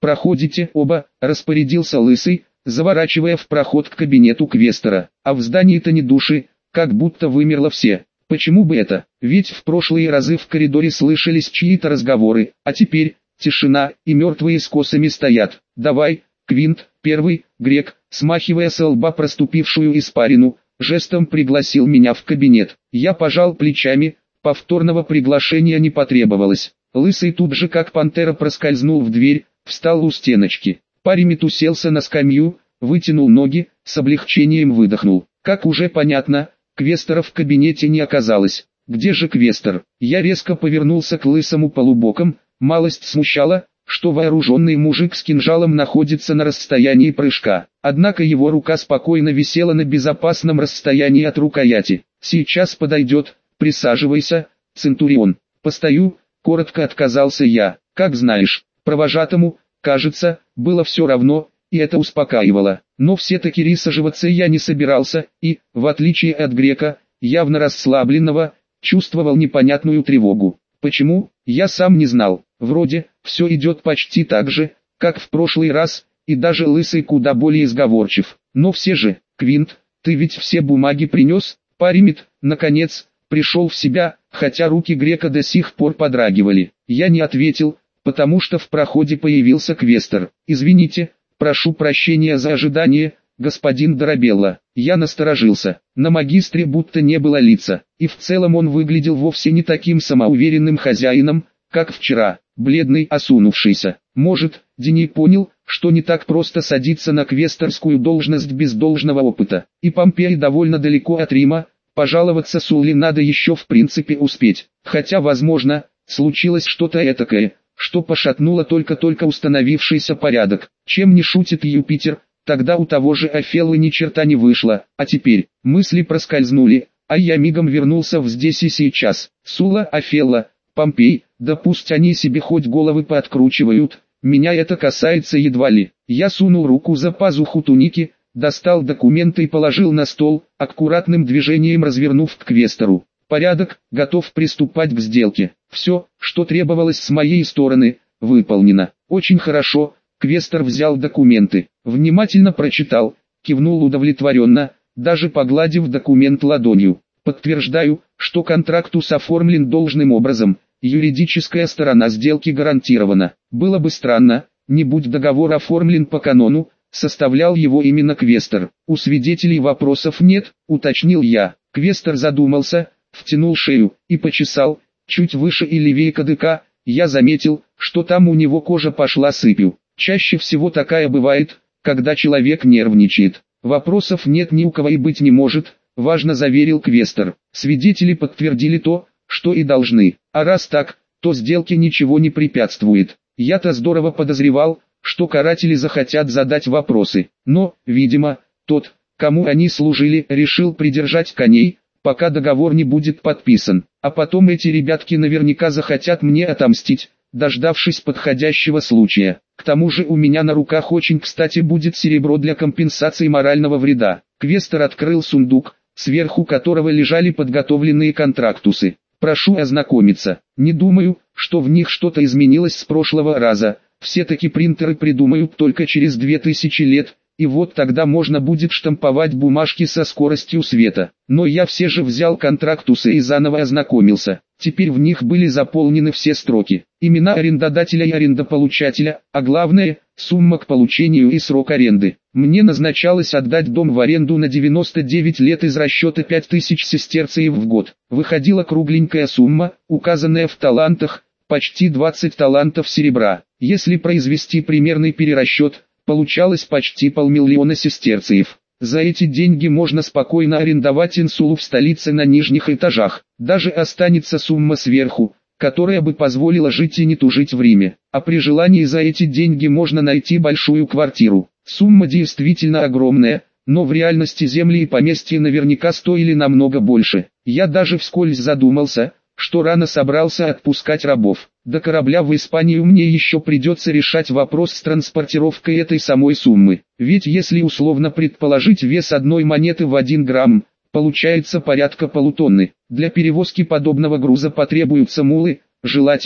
«Проходите оба», — распорядился Лысый, заворачивая в проход к кабинету квестора. «А в здании-то ни души, как будто вымерло все. Почему бы это? Ведь в прошлые разы в коридоре слышались чьи-то разговоры, а теперь тишина, и мертвые с косами стоят. Давай, Квинт, первый», — Грек, смахивая со лба проступившую испарину, жестом пригласил меня в кабинет. Я пожал плечами, повторного приглашения не потребовалось. Лысый тут же как пантера проскользнул в дверь, встал у стеночки. Паримет уселся на скамью, вытянул ноги, с облегчением выдохнул. Как уже понятно, квестора в кабинете не оказалось. Где же квестор? Я резко повернулся к Лысому полубоком, малость смущала, что вооруженный мужик с кинжалом находится на расстоянии прыжка. Однако его рука спокойно висела на безопасном расстоянии от рукояти. «Сейчас подойдет, присаживайся, Центурион». «Постою», — коротко отказался я. «Как знаешь». Провожатому, кажется, было все равно, и это успокаивало. Но все-таки рисаживаться я не собирался, и, в отличие от Грека, явно расслабленного, чувствовал непонятную тревогу. Почему, я сам не знал. Вроде, все идет почти так же, как в прошлый раз, и даже Лысый куда более сговорчив. Но все же, Квинт, ты ведь все бумаги принес? Паримет, наконец, пришел в себя, хотя руки Грека до сих пор подрагивали. Я не ответил, потому что в проходе появился квестор. «Извините, прошу прощения за ожидание, господин Дарабелла». Я насторожился. На магистре будто не было лица, и в целом он выглядел вовсе не таким самоуверенным хозяином, как вчера, бледный, осунувшийся. Может, Дени понял, что не так просто садиться на квесторскую должность без должного опыта. И Помпей довольно далеко от Рима, пожаловаться Сулли надо еще в принципе успеть. Хотя, возможно, случилось что-то этакое, что пошатнуло только-только установившийся порядок. Чем не шутит Юпитер, тогда у того же Офеллы ни черта не вышло. А теперь, мысли проскользнули, а я мигом вернулся в здесь и сейчас. Сула, Офелла, Помпей, да пусть они себе хоть головы пооткручивают, меня это касается едва ли. Я сунул руку за пазуху туники, достал документы и положил на стол, аккуратным движением развернув к квестору. Порядок, готов приступать к сделке. Все, что требовалось с моей стороны, выполнено. Очень хорошо. Квестор взял документы, внимательно прочитал, кивнул удовлетворенно, даже погладив документ ладонью. Подтверждаю, что контрактус оформлен должным образом, юридическая сторона сделки гарантирована. Было бы странно, не будь договор оформлен по канону, составлял его именно квестор. У свидетелей вопросов нет, уточнил я. Квестор задумался, втянул шею и почесал, чуть выше и левее кадыка. Я заметил, что там у него кожа пошла сыпью. Чаще всего такая бывает, когда человек нервничает. Вопросов нет ни у кого и быть не может, важно заверил квестор. Свидетели подтвердили то, что и должны. А раз так, то сделке ничего не препятствует. Я-то здорово подозревал, что каратели захотят задать вопросы. Но, видимо, тот, кому они служили, решил придержать коней, пока договор не будет подписан. А потом эти ребятки наверняка захотят мне отомстить, дождавшись подходящего случая. К тому же у меня на руках очень кстати будет серебро для компенсации морального вреда. Квестор открыл сундук, сверху которого лежали подготовленные контрактусы. Прошу ознакомиться. Не думаю, что в них что-то изменилось с прошлого раза. Все-таки принтеры придумают только через две тысячи лет, и вот тогда можно будет штамповать бумажки со скоростью света. Но я все же взял контрактусы и заново ознакомился. Теперь в них были заполнены все строки. Имена арендодателя и арендополучателя, а главное, сумма к получению и срок аренды. Мне назначалось отдать дом в аренду на девяносто девять лет из расчета пять тысяч сестерцев в год. Выходила кругленькая сумма, указанная в талантах, почти двадцать талантов серебра. Если произвести примерный перерасчет, получалось почти полмиллиона сестерцев. За эти деньги можно спокойно арендовать инсулу в столице на нижних этажах. Даже останется сумма сверху, которая бы позволила жить и не тужить в Риме. А при желании за эти деньги можно найти большую квартиру. Сумма действительно огромная, но в реальности земли и поместья наверняка стоили намного больше. Я даже вскользь задумался, что рано собрался отпускать рабов. До корабля в Испанию мне еще придется решать вопрос с транспортировкой этой самой суммы. Ведь если условно предположить вес одной монеты в один грамм, получается порядка полутонны. Для перевозки подобного груза потребуются мулы, желательно,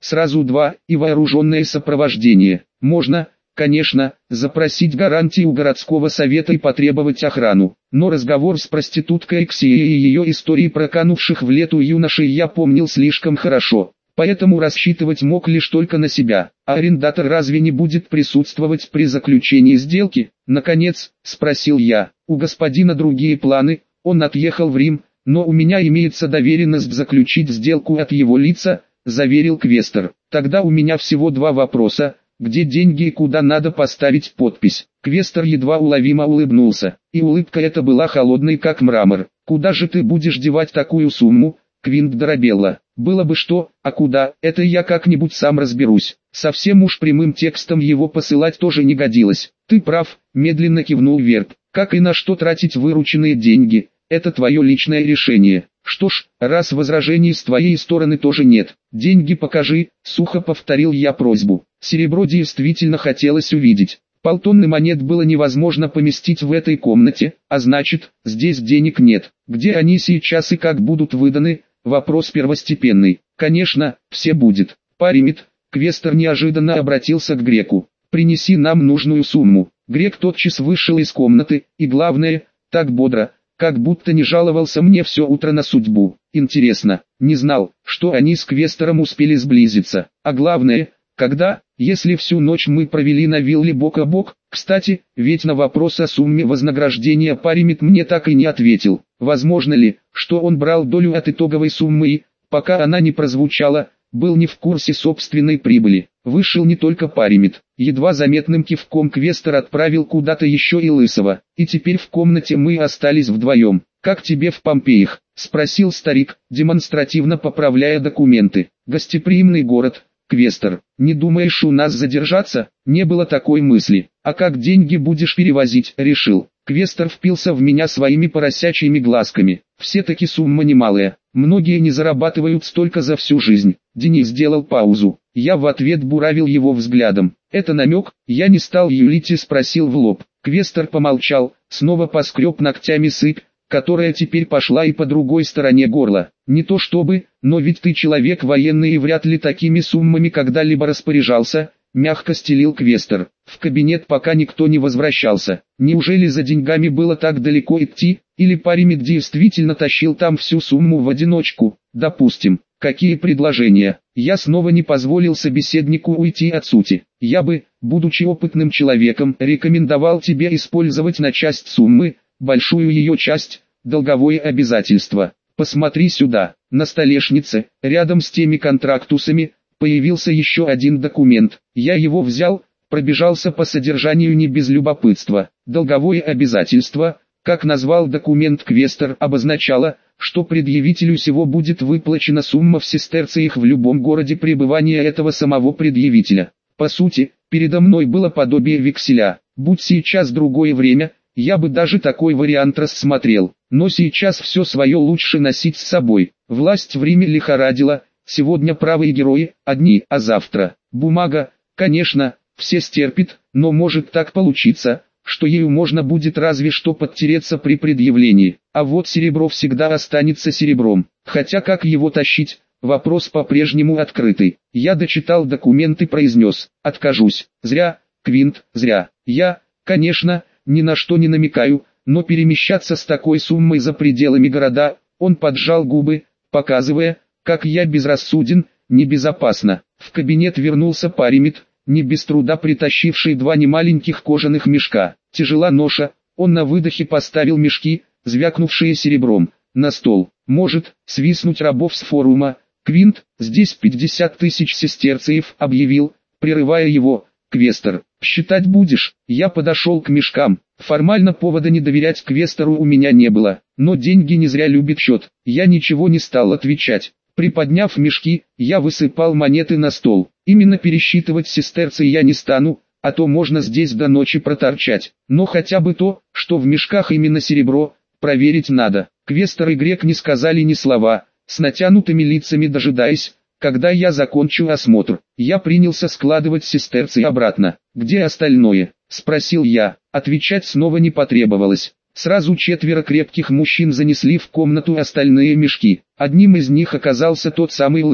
сразу два, и вооруженное сопровождение. Можно, конечно, запросить гарантии у городского совета и потребовать охрану. Но разговор с проституткой Ксией и ее истории про канувших в лету юношей я помнил слишком хорошо. Поэтому рассчитывать мог лишь только на себя. А арендатор разве не будет присутствовать при заключении сделки? Наконец, спросил я. У господина другие планы, он отъехал в Рим, но у меня имеется доверенность заключить сделку от его лица, заверил квестор. Тогда у меня всего два вопроса. Где деньги и куда надо поставить подпись? Квестор едва уловимо улыбнулся, и улыбка эта была холодной как мрамор. Куда же ты будешь девать такую сумму, Квинт Дорабелла? Было бы что, а куда, это я как-нибудь сам разберусь. Совсем уж прямым текстом его посылать тоже не годилось. Ты прав, медленно кивнул Верб. Как и на что тратить вырученные деньги, это твое личное решение. Что ж, раз возражений с твоей стороны тоже нет, деньги покажи, сухо повторил я просьбу. Серебро действительно хотелось увидеть. Полтонны монет было невозможно поместить в этой комнате, а значит, здесь денег нет. Где они сейчас и как будут выданы, вопрос первостепенный. Конечно, все будет. Паримит, квестор неожиданно обратился к греку. Принеси нам нужную сумму. Грек тотчас вышел из комнаты, и главное, так бодро, как будто не жаловался мне все утро на судьбу. Интересно, не знал, что они с квестором успели сблизиться. А главное, когда, если всю ночь мы провели на вилле бок о бок. Кстати, ведь на вопрос о сумме вознаграждения Паримит мне так и не ответил. Возможно ли, что он брал долю от итоговой суммы и, пока она не прозвучала, был не в курсе собственной прибыли. Вышел не только Паримит. Едва заметным кивком квестор отправил куда-то еще и Лысого. И теперь в комнате мы остались вдвоем. «Как тебе в Помпеях?» – спросил старик, демонстративно поправляя документы. «Гостеприимный город, квестор. Не думаешь у нас задержаться?» Не было такой мысли. «А как деньги будешь перевозить?» – решил. Квестор впился в меня своими поросячьими глазками. Все-таки сумма немалая. Многие не зарабатывают столько за всю жизнь. Денис сделал паузу. Я в ответ буравил его взглядом. Это намек? Я не стал юлить и спросил в лоб. Квестор помолчал, снова поскреб ногтями сыпь, которая теперь пошла и по другой стороне горла. Не то чтобы, но ведь ты человек военный и вряд ли такими суммами когда-либо распоряжался, мягко стелил квестор. В кабинет пока никто не возвращался. Неужели за деньгами было так далеко идти, или Паримит действительно тащил там всю сумму в одиночку? Допустим. Какие предложения? Я снова не позволил собеседнику уйти от сути. Я бы, будучи опытным человеком, рекомендовал тебе использовать на часть суммы, большую ее часть, долговое обязательство. Посмотри сюда. На столешнице, рядом с теми контрактусами, появился еще один документ. Я его взял, пробежался по содержанию не без любопытства. Долговое обязательство, как назвал документ квестор, обозначало, что предъявителю сего будет выплачена сумма в сестерциях в любом городе пребывания этого самого предъявителя. По сути, передо мной было подобие векселя. Будь сейчас другое время, я бы даже такой вариант рассмотрел. Но сейчас все свое лучше носить с собой. Власть в Риме лихорадила, сегодня правые герои, одни, а завтра. Бумага, конечно, все стерпит, но может так получиться, что ею можно будет разве что подтереться при предъявлении. А вот серебро всегда останется серебром. Хотя как его тащить, вопрос по-прежнему открытый. Я дочитал документ и произнес: откажусь. Зря, Квинт, зря. Я, конечно, ни на что не намекаю, но перемещаться с такой суммой за пределами города, он поджал губы, показывая, как я безрассуден, небезопасно. В кабинет вернулся Паримит, не без труда притащивший два немаленьких кожаных мешка. Тяжела ноша, он на выдохе поставил мешки, звякнувшие серебром, на стол. Может, свистнуть рабов с форума. Квинт, здесь пятьдесят тысяч сестерциев, объявил, прерывая его, квестор. Считать будешь? Я подошел к мешкам. Формально повода не доверять квестору у меня не было, но деньги не зря любит счет. Я ничего не стал отвечать. Приподняв мешки, я высыпал монеты на стол. Именно пересчитывать сестерцы я не стану, а то можно здесь до ночи проторчать. Но хотя бы то, что в мешках именно серебро, проверить надо. Квестор и грек не сказали ни слова, с натянутыми лицами дожидаясь, когда я закончу осмотр. Я принялся складывать сестерцы обратно. «Где остальное?» – спросил я. Отвечать снова не потребовалось. Сразу четверо крепких мужчин занесли в комнату остальные мешки. Одним из них оказался тот самый Лысый.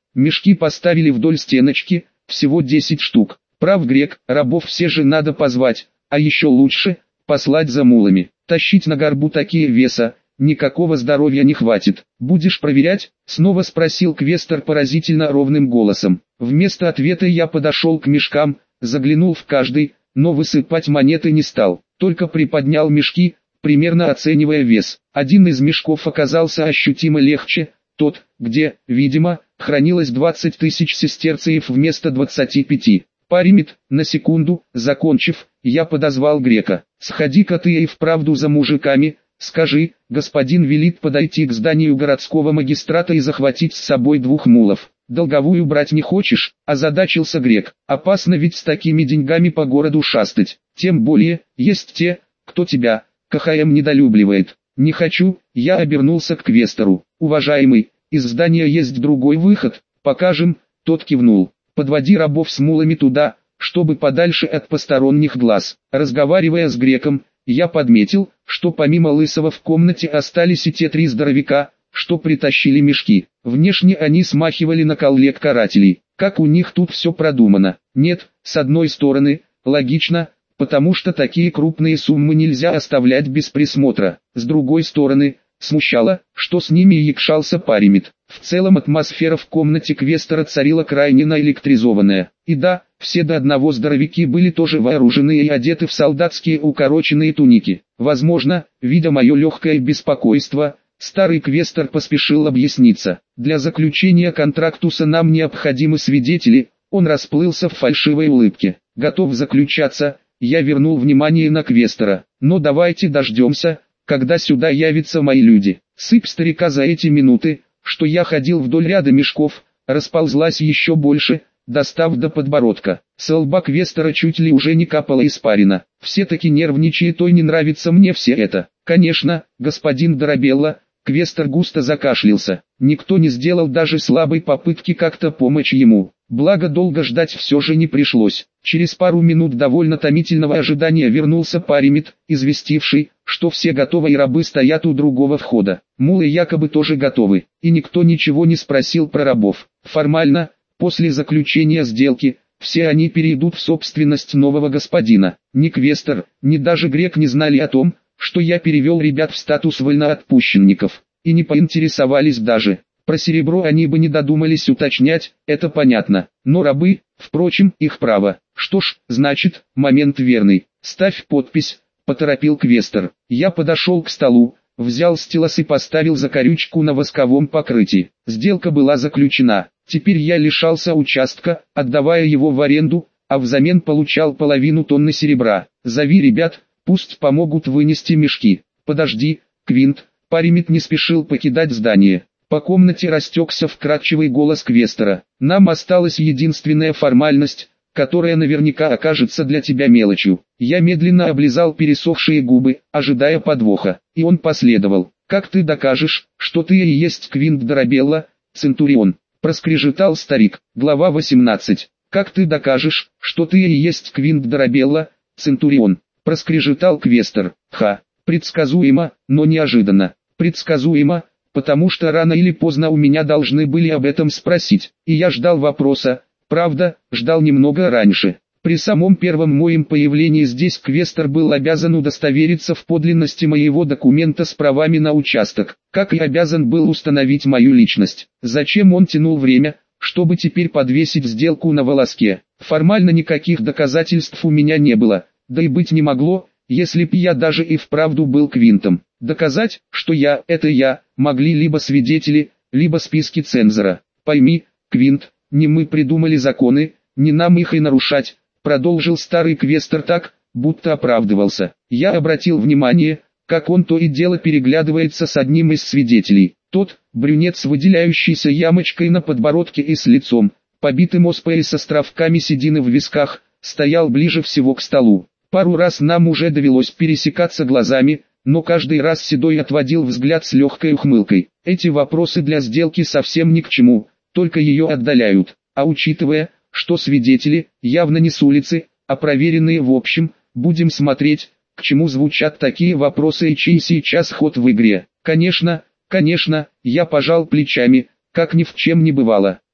Мешки поставили вдоль стеночки, всего десять штук. Прав грек, рабов все же надо позвать, а еще лучше, послать за мулами. Тащить на горбу такие веса, никакого здоровья не хватит. Будешь проверять? Снова спросил квестор поразительно ровным голосом. Вместо ответа я подошел к мешкам, заглянул в каждый, но высыпать монеты не стал, только приподнял мешки, примерно оценивая вес. Один из мешков оказался ощутимо легче, тот, где, видимо, хранилось двадцать тысяч сестерциев вместо двадцати пяти. Паримит, на секунду, закончив, я подозвал грека. «Сходи-ка ты и вправду за мужиками, скажи, господин велит подойти к зданию городского магистрата и захватить с собой двух мулов. Долговую брать не хочешь?» – озадачился грек. «Опасно ведь с такими деньгами по городу шастать. Тем более, есть те, кто тебя, КХМ, недолюбливает». «Не хочу», – я обернулся к квестору. «Уважаемый, из здания есть другой выход, покажем», – тот кивнул. «Подводи рабов с мулами туда, чтобы подальше от посторонних глаз». Разговаривая с греком, я подметил, что помимо лысого в комнате остались и те три здоровяка, что притащили мешки. Внешне они смахивали на коллег-карателей. Как у них тут все продумано? Нет, с одной стороны, логично, потому что такие крупные суммы нельзя оставлять без присмотра. С другой стороны, смущало, что с ними якшался Паримит. В целом атмосфера в комнате квестора царила крайне наэлектризованная. И да, все до одного здоровяки были тоже вооружены и одеты в солдатские укороченные туники. Возможно, видя мое легкое беспокойство, старый квестор поспешил объясниться. «Для заключения контрактуса нам необходимы свидетели», он расплылся в фальшивой улыбке. «Готов заключаться», я вернул внимание на квестора. «Но давайте дождемся, когда сюда явятся мои люди». Сыпь старика за эти минуты, что я ходил вдоль ряда мешков, расползлась еще больше, достав до подбородка. С лба квестора чуть ли уже не капала испарина. Все-таки нервничает, и не нравится мне все это. «Конечно, господин Дарабелла», квестор густо закашлялся. Никто не сделал даже слабой попытки как-то помочь ему. Благо долго ждать все же не пришлось. Через пару минут довольно томительного ожидания вернулся Паримит, известивший, что все готовы и рабы стоят у другого входа. Мулы якобы тоже готовы, и никто ничего не спросил про рабов. Формально, после заключения сделки, все они перейдут в собственность нового господина. Ни квестор, ни даже грек не знали о том, что я перевел ребят в статус вольноотпущенников, и не поинтересовались даже. Про серебро они бы не додумались уточнять, это понятно. Но рабы, впрочем, их право. Что ж, значит, момент верный. «Ставь подпись», — поторопил квестор. Я подошел к столу, взял стилос и поставил закорючку на восковом покрытии. Сделка была заключена. Теперь я лишался участка, отдавая его в аренду, а взамен получал половину тонны серебра. «Зови ребят, пусть помогут вынести мешки». «Подожди, Квинт», Паримит не спешил покидать здание. По комнате растекся вкрадчивый голос квестора. «Нам осталась единственная формальность, которая наверняка окажется для тебя мелочью». Я медленно облизал пересохшие губы, ожидая подвоха, и он последовал. «Как ты докажешь, что ты и есть Квинт Дарабелла, Центурион?» проскрежетал старик. Глава восемнадцать. «Как ты докажешь, что ты и есть Квинт Дарабелла, Центурион?» проскрежетал квестор. Ха, предсказуемо, но неожиданно. Предсказуемо, потому что рано или поздно у меня должны были об этом спросить, и я ждал вопроса, правда, ждал немного раньше. При самом первом моем появлении здесь квестор был обязан удостовериться в подлинности моего документа с правами на участок, как и обязан был установить мою личность. Зачем он тянул время, чтобы теперь подвесить сделку на волоске? Формально никаких доказательств у меня не было, да и быть не могло, если б я даже и вправду был Квинтом. Доказать, что я – это я, могли либо свидетели, либо списки цензора. Пойми, Квинт, не мы придумали законы, не нам их и нарушать, продолжил старый квестор так, будто оправдывался. Я обратил внимание, как он то и дело переглядывается с одним из свидетелей. Тот, брюнет с выделяющейся ямочкой на подбородке и с лицом, побитым оспой и с островками седины в висках, стоял ближе всего к столу. Пару раз нам уже довелось пересекаться глазами, но каждый раз Седой отводил взгляд с легкой ухмылкой. Эти вопросы для сделки совсем ни к чему, только ее отдаляют. А учитывая, что свидетели, явно не с улицы, а проверенные в общем, будем смотреть, к чему звучат такие вопросы и чей сейчас ход в игре. Конечно, конечно, я пожал плечами, как ни в чем не бывало.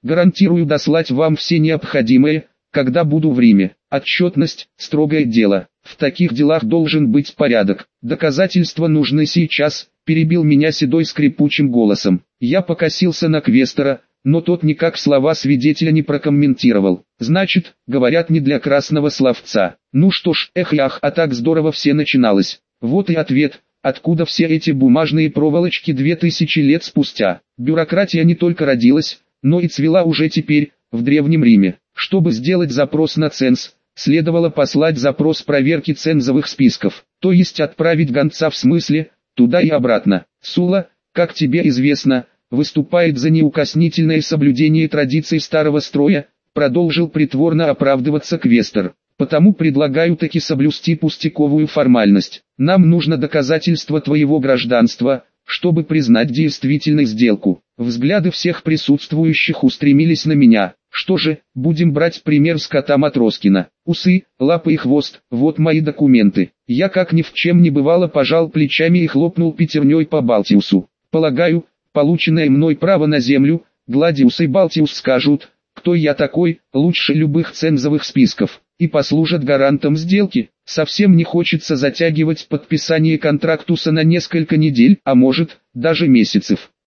Гарантирую дослать вам все необходимое, когда буду в Риме. Отчетность – строгое дело. В таких делах должен быть порядок. Доказательства нужны сейчас, перебил меня Седой скрипучим голосом. Я покосился на квестора, но тот никак слова свидетеля не прокомментировал. Значит, говорят не для красного словца. Ну что ж, эх и ах, а так здорово все начиналось. Вот и ответ, откуда все эти бумажные проволочки две тысячи лет спустя. Бюрократия не только родилась, но и цвела уже теперь, в Древнем Риме. Чтобы сделать запрос на ценз, следовало послать запрос проверки цензовых списков, то есть отправить гонца в смысле, туда и обратно. Сула, как тебе известно, выступает за неукоснительное соблюдение традиций старого строя, продолжил притворно оправдываться квестор. Потому предлагаю таки соблюсти пустяковую формальность. Нам нужно доказательство твоего гражданства, чтобы признать действительной сделку. Взгляды всех присутствующих устремились на меня. Что же, будем брать пример с кота Матроскина. Усы, лапы и хвост, вот мои документы. Я как ни в чем не бывало пожал плечами и хлопнул пятерней по Балтиусу. Полагаю, полученное мной право на землю, Гладиус и Балтиус скажут, кто я такой, лучше любых цензовых списков, и послужат гарантом сделки. Совсем не хочется затягивать подписание контрактуса на несколько недель, а может, даже месяцев.